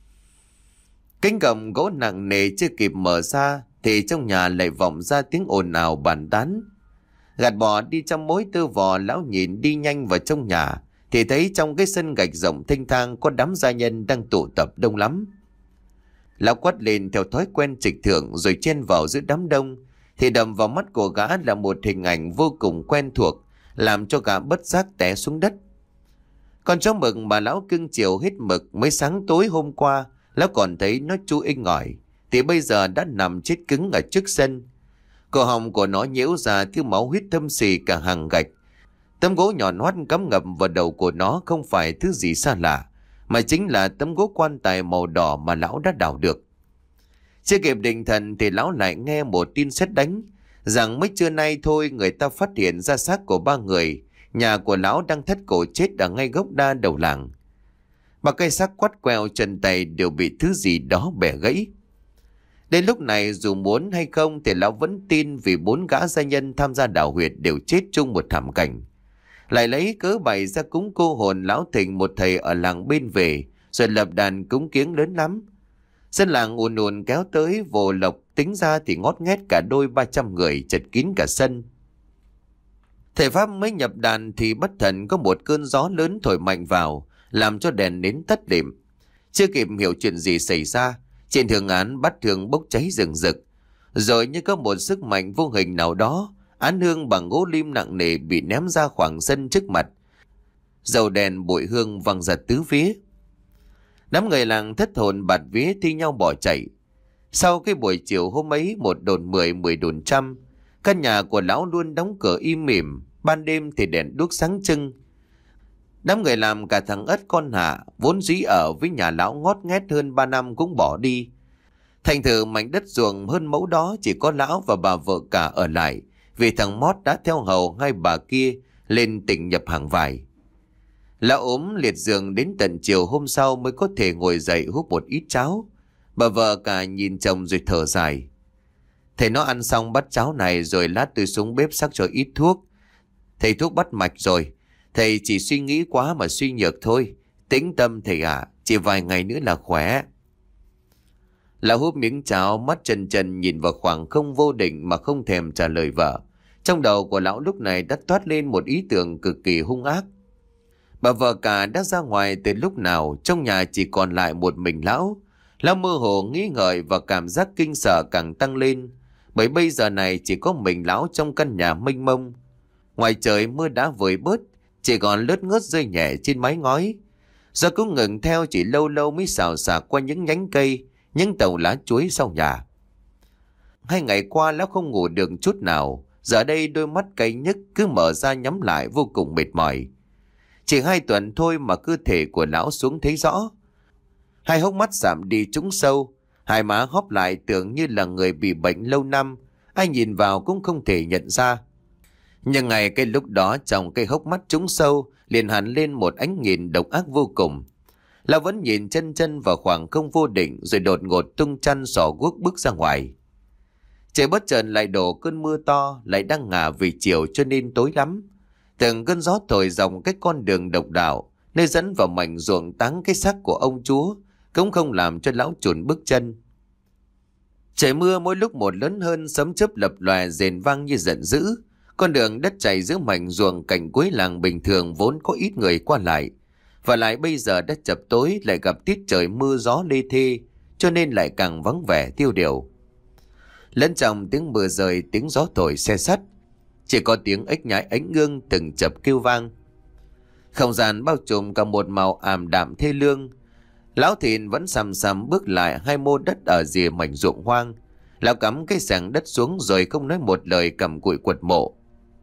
Cánh cổng gỗ nặng nề chưa kịp mở ra thì trong nhà lại vọng ra tiếng ồn ào bàn tán. Gạt bỏ đi trong mối tơ vò, lão nhìn đi nhanh vào trong nhà thì thấy trong cái sân gạch rộng thênh thang có đám gia nhân đang tụ tập đông lắm. Lão quát lên theo thói quen trịch thượng rồi chen vào giữa đám đông, thì đầm vào mắt của gã là một hình ảnh vô cùng quen thuộc, làm cho gã bất giác té xuống đất. Con chó mực mà lão cưng chiều hết mực mới sáng tối hôm qua lão còn thấy nó chu inh ỏi, thì bây giờ đã nằm chết cứng ở trước sân. Cổ họng của nó nhễu ra thứ máu huyết thâm xì cả hàng gạch. Tấm gỗ nhọn hoắt cắm ngập vào đầu của nó không phải thứ gì xa lạ, mà chính là tấm gỗ quan tài màu đỏ mà lão đã đào được. Chưa kịp định thần thì lão lại nghe một tin sét đánh, rằng mấy trưa nay thôi người ta phát hiện ra xác của ba người nhà của lão đang thất cổ chết ở ngay gốc đa đầu làng. Ba cây xác quắt queo chân tay đều bị thứ gì đó bẻ gãy. Đến lúc này dù muốn hay không thì lão vẫn tin, vì bốn gã gia nhân tham gia đào huyệt đều chết chung một thảm cảnh. Lại lấy cớ bày ra cúng cô hồn, lão thỉnh một thầy ở làng bên về rồi lập đàn cúng kiếng lớn lắm. Dân làng ùn ùn kéo tới, vồ lộc tính ra thì ngót nghét cả đôi ba trăm người, chật kín cả sân. Thầy Pháp mới nhập đàn thì bất thần có một cơn gió lớn thổi mạnh vào, làm cho đèn nến tắt lịm. Chưa kịp hiểu chuyện gì xảy ra Trên thương án bát hương bốc cháy rừng rực. Rồi như có một sức mạnh vô hình nào đó, án hương bằng gỗ lim nặng nề bị ném ra khoảng sân trước mặt. Dầu đèn bụi hương văng ra tứ phía. Đám người làng thất hồn bạt vía thi nhau bỏ chạy. Sau cái buổi chiều hôm ấy, một đồn mười, mười đồn trăm, căn nhà của lão luôn đóng cửa im mỉm, ban đêm thì đèn đuốc sáng trưng. Đám người làm cả thằng Ất con Hạ, vốn dĩ ở với nhà lão ngót nghét hơn ba năm cũng bỏ đi. Thành thử mảnh đất ruộng hơn mẫu đó chỉ có lão và bà vợ cả ở lại, vì thằng Mót đã theo hầu hai bà kia lên tỉnh nhập hàng vải. Lão ốm liệt giường đến tận chiều hôm sau mới có thể ngồi dậy húp một ít cháo. Bà vợ cả nhìn chồng rồi thở dài. Thầy nó ăn xong bát cháo này rồi lát tôi xuống bếp sắc cho ít thuốc. Thầy thuốc bắt mạch rồi. Thầy chỉ suy nghĩ quá mà suy nhược thôi. Tĩnh tâm thầy ạ, à, chỉ vài ngày nữa là khỏe. Lão húp miếng cháo, mắt trần trần nhìn vào khoảng không vô định mà không thèm trả lời vợ. Trong đầu của lão lúc này đã toát lên một ý tưởng cực kỳ hung ác. Bà vợ cả đã ra ngoài từ lúc nào, trong nhà chỉ còn lại một mình lão. Lão mơ hồ nghĩ ngợi và cảm giác kinh sợ càng tăng lên. Bởi bây giờ này chỉ có mình lão trong căn nhà mênh mông. Ngoài trời mưa đã vơi bớt, chỉ còn lướt ngớt rơi nhẹ trên mái ngói. Gió cũng ngừng theo, chỉ lâu lâu mới xào xạc qua những nhánh cây, những tàu lá chuối sau nhà. Hai ngày qua lão không ngủ được chút nào. Giờ đây đôi mắt cay nhức cứ mở ra nhắm lại vô cùng mệt mỏi. Chỉ hai tuần thôi mà cơ thể của lão xuống thấy rõ. Hai hốc mắt giảm đi trũng sâu, hai má hóp lại tưởng như là người bị bệnh lâu năm, ai nhìn vào cũng không thể nhận ra. Nhưng ngay cái lúc đó trong cái hốc mắt trũng sâu liền hẳn lên một ánh nhìn độc ác vô cùng. Lão vẫn nhìn chân chân vào khoảng không vô định rồi đột ngột tung chăn xỏ guốc bước ra ngoài. Trời bất chợt lại đổ cơn mưa to, lại đang ngả vì chiều cho nên tối lắm. Từng cơn gió thổi dòng cái con đường độc đạo, nơi dẫn vào mảnh ruộng táng cái xác của ông chúa, cũng không làm cho lão chùn bước chân. Trời mưa mỗi lúc một lớn hơn, sấm chớp lập lòe rền vang như giận dữ. Con đường đất chảy giữa mảnh ruộng cạnh cuối làng bình thường vốn có ít người qua lại, và lại bây giờ đã chập tối lại gặp tiết trời mưa gió lê thê, cho nên lại càng vắng vẻ tiêu điều. Lẫn trong tiếng mưa rơi, tiếng gió thổi xe sắt, chỉ có tiếng ếch nhái ánh ương từng chập kêu vang. Không gian bao trùm cả một màu ảm đạm thê lương. Lão Thìn vẫn sầm sầm bước lại hai mô đất ở rìa mảnh ruộng hoang. Lão cắm cái xẻng đất xuống rồi không nói một lời cầm cụi quật mộ.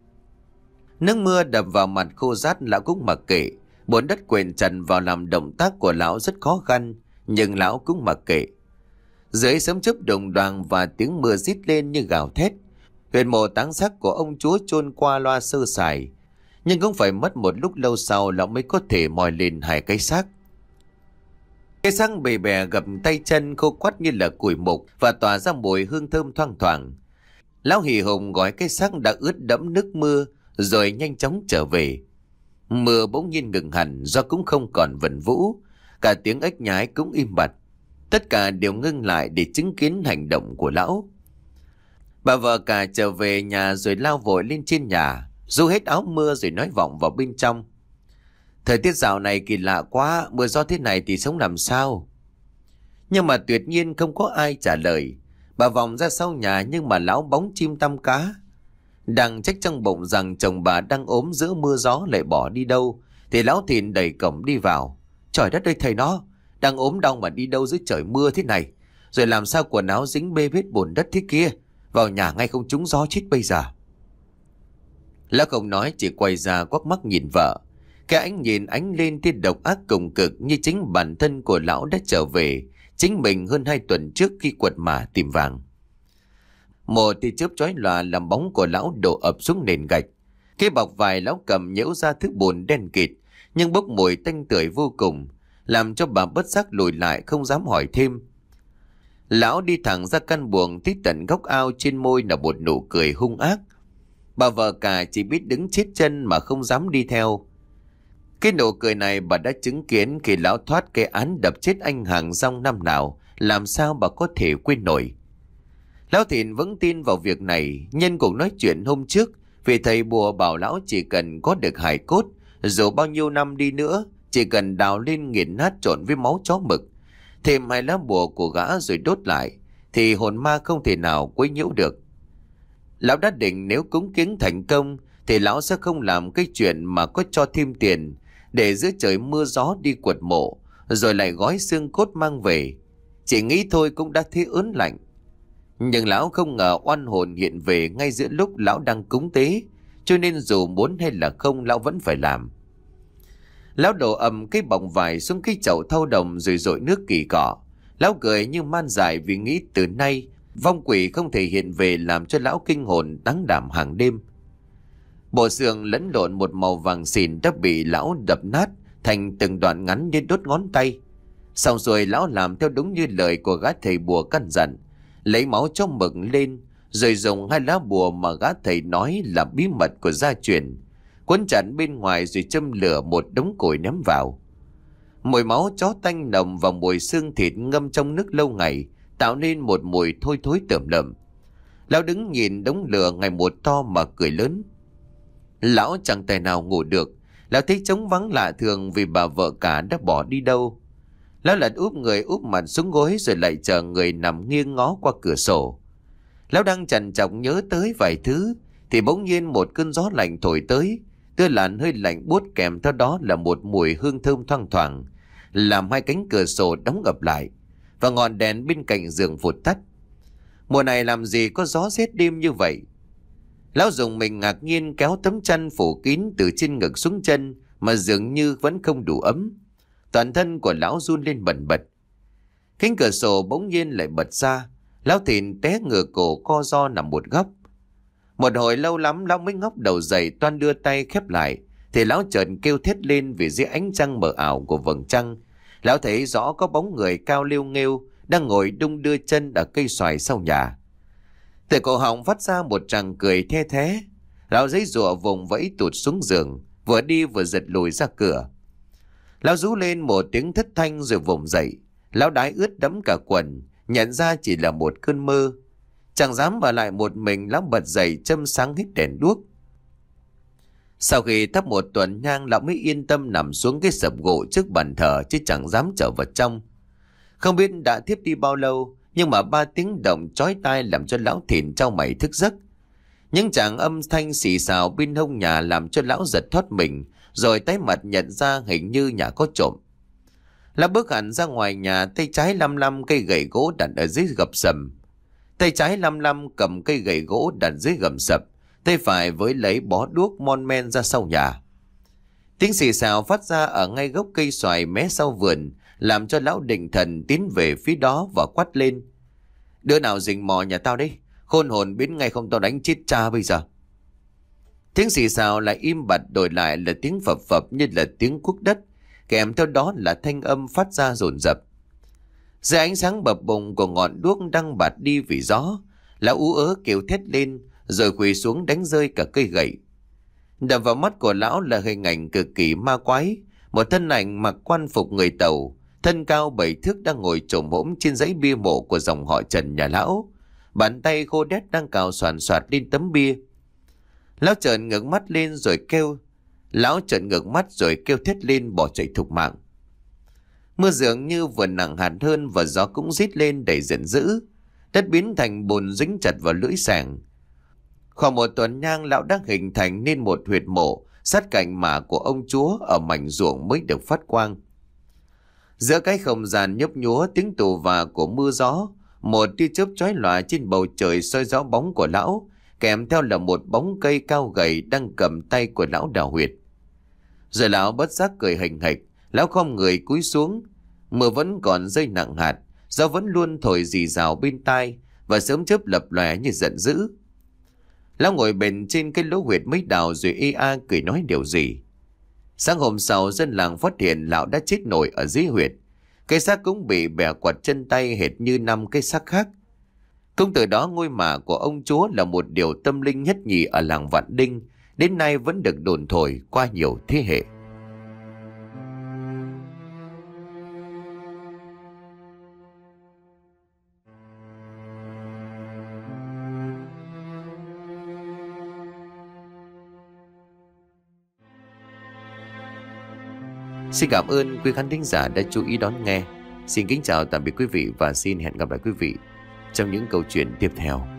Nước mưa đập vào mặt khô rát lão cũng mặc kệ. Bùn đất quện trần vào làm động tác của lão rất khó khăn, nhưng lão cũng mặc kệ. Dưới sấm chớp đồng đoàn và tiếng mưa rít lên như gào thét, huyệt mộ táng xác của ông chúa chôn qua loa sơ sài. Nhưng cũng phải mất một lúc lâu sau lão mới có thể moi lên hai cái xác. Cái xác bề bè gập tay chân khô quắt như là củi mục và tỏa ra mùi hương thơm thoang thoảng. Lão hì hùng gói cái xác đã ướt đẫm nước mưa rồi nhanh chóng trở về. Mưa bỗng nhiên ngừng hẳn, do cũng không còn vần vũ, cả tiếng ếch nhái cũng im bặt. Tất cả đều ngưng lại để chứng kiến hành động của lão. Bà vợ cả trở về nhà rồi lao vội lên trên nhà, dù hết áo mưa rồi nói vọng vào bên trong. Thời tiết dạo này kỳ lạ quá, mưa gió thế này thì sống làm sao? Nhưng mà tuyệt nhiên không có ai trả lời. Bà vòng ra sau nhà nhưng mà lão bóng chim tăm cá. Đang trách trong bụng rằng chồng bà đang ốm giữa mưa gió lại bỏ đi đâu, thì lão Thìn đẩy cổng đi vào. Trời đất ơi thầy nó, đang ốm đau mà đi đâu dưới trời mưa thế này? Rồi làm sao quần áo dính bê bết bùn đất thế kia? Vào nhà ngay không trúng gió chết bây giờ. Lão không nói, chỉ quay ra quắc mắt nhìn vợ. Cái ánh nhìn ánh lên tia độc ác cùng cực, như chính bản thân của lão đã trở về chính mình hơn hai tuần trước khi quật mả tìm vàng. Một tia chớp chói lòa làm bóng của lão đổ ập xuống nền gạch. Cái bọc vải lão cầm nhễu ra thứ bùn đen kịt nhưng bốc mùi tanh tưởi vô cùng, làm cho bà bất giác lùi lại không dám hỏi thêm. Lão đi thẳng ra căn buồng, tít tận góc ao, trên môi là một nụ cười hung ác. Bà vợ cả chỉ biết đứng chết chân mà không dám đi theo. Cái nụ cười này bà đã chứng kiến khi lão thoát cái án đập chết anh hàng rong năm nào, làm sao bà có thể quên nổi. Lão Thìn vẫn tin vào việc này, nhân cuộc nói chuyện hôm trước, vì thầy bùa bảo lão chỉ cần có được hài cốt, dù bao nhiêu năm đi nữa, chỉ cần đào lên nghiền nát trộn với máu chó mực, thêm hai lá bùa của gã rồi đốt lại, thì hồn ma không thể nào quấy nhiễu được. Lão đã định nếu cúng kiến thành công thì lão sẽ không làm cái chuyện mà có cho thêm tiền để giữa trời mưa gió đi quật mộ, rồi lại gói xương cốt mang về. Chỉ nghĩ thôi cũng đã thấy ớn lạnh. Nhưng lão không ngờ oan hồn hiện về ngay giữa lúc lão đang cúng tế, cho nên dù muốn hay là không lão vẫn phải làm. Lão đổ ầm cái bọng vải xuống cái chậu thau đồng rồi dội nước kỳ cọ. Lão cười như man dại vì nghĩ từ nay vong quỷ không thể hiện về làm cho lão kinh hồn đắng đảm hàng đêm. Bộ xương lẫn lộn một màu vàng xỉn đã bị lão đập nát thành từng đoạn ngắn như đốt ngón tay. Xong rồi lão làm theo đúng như lời của gã thầy bùa căn dặn, lấy máu cho mực lên, rồi dùng hai lá bùa mà gã thầy nói là bí mật của gia truyền, quấn chặt bên ngoài rồi châm lửa một đống củi ném vào. Mùi máu chó tanh nồng và mùi xương thịt ngâm trong nước lâu ngày tạo nên một mùi thôi thối tởm lợm. Lão đứng nhìn đống lửa ngày một to mà cười lớn. Lão chẳng tài nào ngủ được. Lão thấy trống vắng lạ thường vì bà vợ cả đã bỏ đi đâu. Lão lật úp người úp mặt xuống gối rồi lại chờ người nằm nghiêng ngó qua cửa sổ. Lão đang chằn chọc nhớ tới vài thứ thì bỗng nhiên một cơn gió lạnh thổi tới, đưa làn hơi lạnh buốt kèm theo đó là một mùi hương thơm thoang thoảng, làm hai cánh cửa sổ đóng ập lại và ngọn đèn bên cạnh giường vụt tắt. Mùa này làm gì có gió rét đêm như vậy? Lão dùng mình ngạc nhiên kéo tấm chăn phủ kín từ trên ngực xuống chân mà dường như vẫn không đủ ấm. Toàn thân của lão run lên bần bật. Cánh cửa sổ bỗng nhiên lại bật ra. Lão Thìn té ngửa cổ co ro nằm một góc. Một hồi lâu lắm lão mới ngóc đầu dậy, toan đưa tay khép lại thì lão chợt kêu thét lên vì dưới ánh trăng mờ ảo của vầng trăng, lão thấy rõ có bóng người cao liêu nghêu đang ngồi đung đưa chân ở cây xoài sau nhà. Từ cổ họng phát ra một tràng cười the thé. Lão giãy giụa vùng vẫy tụt xuống giường, vừa đi vừa giật lùi ra cửa. Lão rú lên một tiếng thất thanh rồi vùng dậy. Lão đái ướt đẫm cả quần, nhận ra chỉ là một cơn mơ. Chẳng dám ở lại một mình, lão bật dậy châm sáng hít đèn đuốc. Sau khi thắp một tuần nhang, lão mới yên tâm nằm xuống cái sập gỗ trước bàn thờ chứ chẳng dám trở vào trong. Không biết đã thiếp đi bao lâu, nhưng mà ba tiếng động chói tai làm cho lão Thìn trao mày thức giấc. Những tràng âm thanh xì xào bên hông nhà làm cho lão giật thoát mình, rồi tái mặt nhận ra hình như nhà có trộm. Lão bước hẳn ra ngoài nhà, tay trái lăm lăm cây gậy gỗ đặt ở dưới gầm sầm. Tay trái lăm lăm cầm cây gậy gỗ đặt dưới gầm sập, tay phải với lấy bó đuốc mon men ra sau nhà. Tiếng xì xào phát ra ở ngay gốc cây xoài mé sau vườn, làm cho lão định thần tiến về phía đó và quát lên: "Đứa nào rình mò nhà tao đấy? Khôn hồn biến ngay không tao đánh chết cha bây giờ." Tiếng xì xào lại im bặt, đổi lại là tiếng phập phập như là tiếng cuốc đất, kèm theo đó là thanh âm phát ra dồn dập. Dưới ánh sáng bập bùng của ngọn đuốc đang bạt đi vì gió, lão ú ớ kêu thét lên rồi quỳ xuống đánh rơi cả cây gậy. Đập vào mắt của lão là hình ảnh cực kỳ ma quái, một thân ảnh mặc quan phục người Tàu, thân cao bảy thước đang ngồi chồm hổm trên dãy bia mộ của dòng họ Trần nhà lão, bàn tay khô đét đang cào soàn soạt lên tấm bia. Lão trợn ngước mắt lên rồi kêu, lão trợn ngước mắt rồi kêu thét lên bỏ chạy thục mạng. Mưa dường như vừa nặng hạt hơn và gió cũng rít lên đầy giận dữ, đất biến thành bùn dính chặt vào lưỡi sàng. Khoảng một tuần nhang, lão đã hình thành nên một huyệt mộ sát cạnh mả của ông chúa ở mảnh ruộng mới được phát quang. Giữa cái không gian nhấp nhúa tiếng tù và của mưa gió, một tia chớp chói lòa trên bầu trời soi rõ bóng của lão, kèm theo là một bóng cây cao gầy đang cầm tay của lão đào huyệt. Rồi lão bất giác cười hình hạch, lão khom người cúi xuống. Mưa vẫn còn rơi nặng hạt, gió vẫn luôn thổi rì rào bên tai và sớm chớp lập lòe như giận dữ. Lão ngồi bền trên cái lỗ huyệt mới đào rồi ê a cười nói điều gì. Sáng hôm sau, dân làng phát hiện lão đã chết nổi ở dưới huyệt. Cái xác cũng bị bẻ quạt chân tay hệt như năm cái xác khác. Cũng từ đó ngôi mả của ông chúa là một điều tâm linh nhất nhì ở làng Vạn Đinh, đến nay vẫn được đồn thổi qua nhiều thế hệ. Xin cảm ơn quý khán thính giả đã chú ý đón nghe. Xin kính chào tạm biệt quý vị và xin hẹn gặp lại quý vị trong những câu chuyện tiếp theo.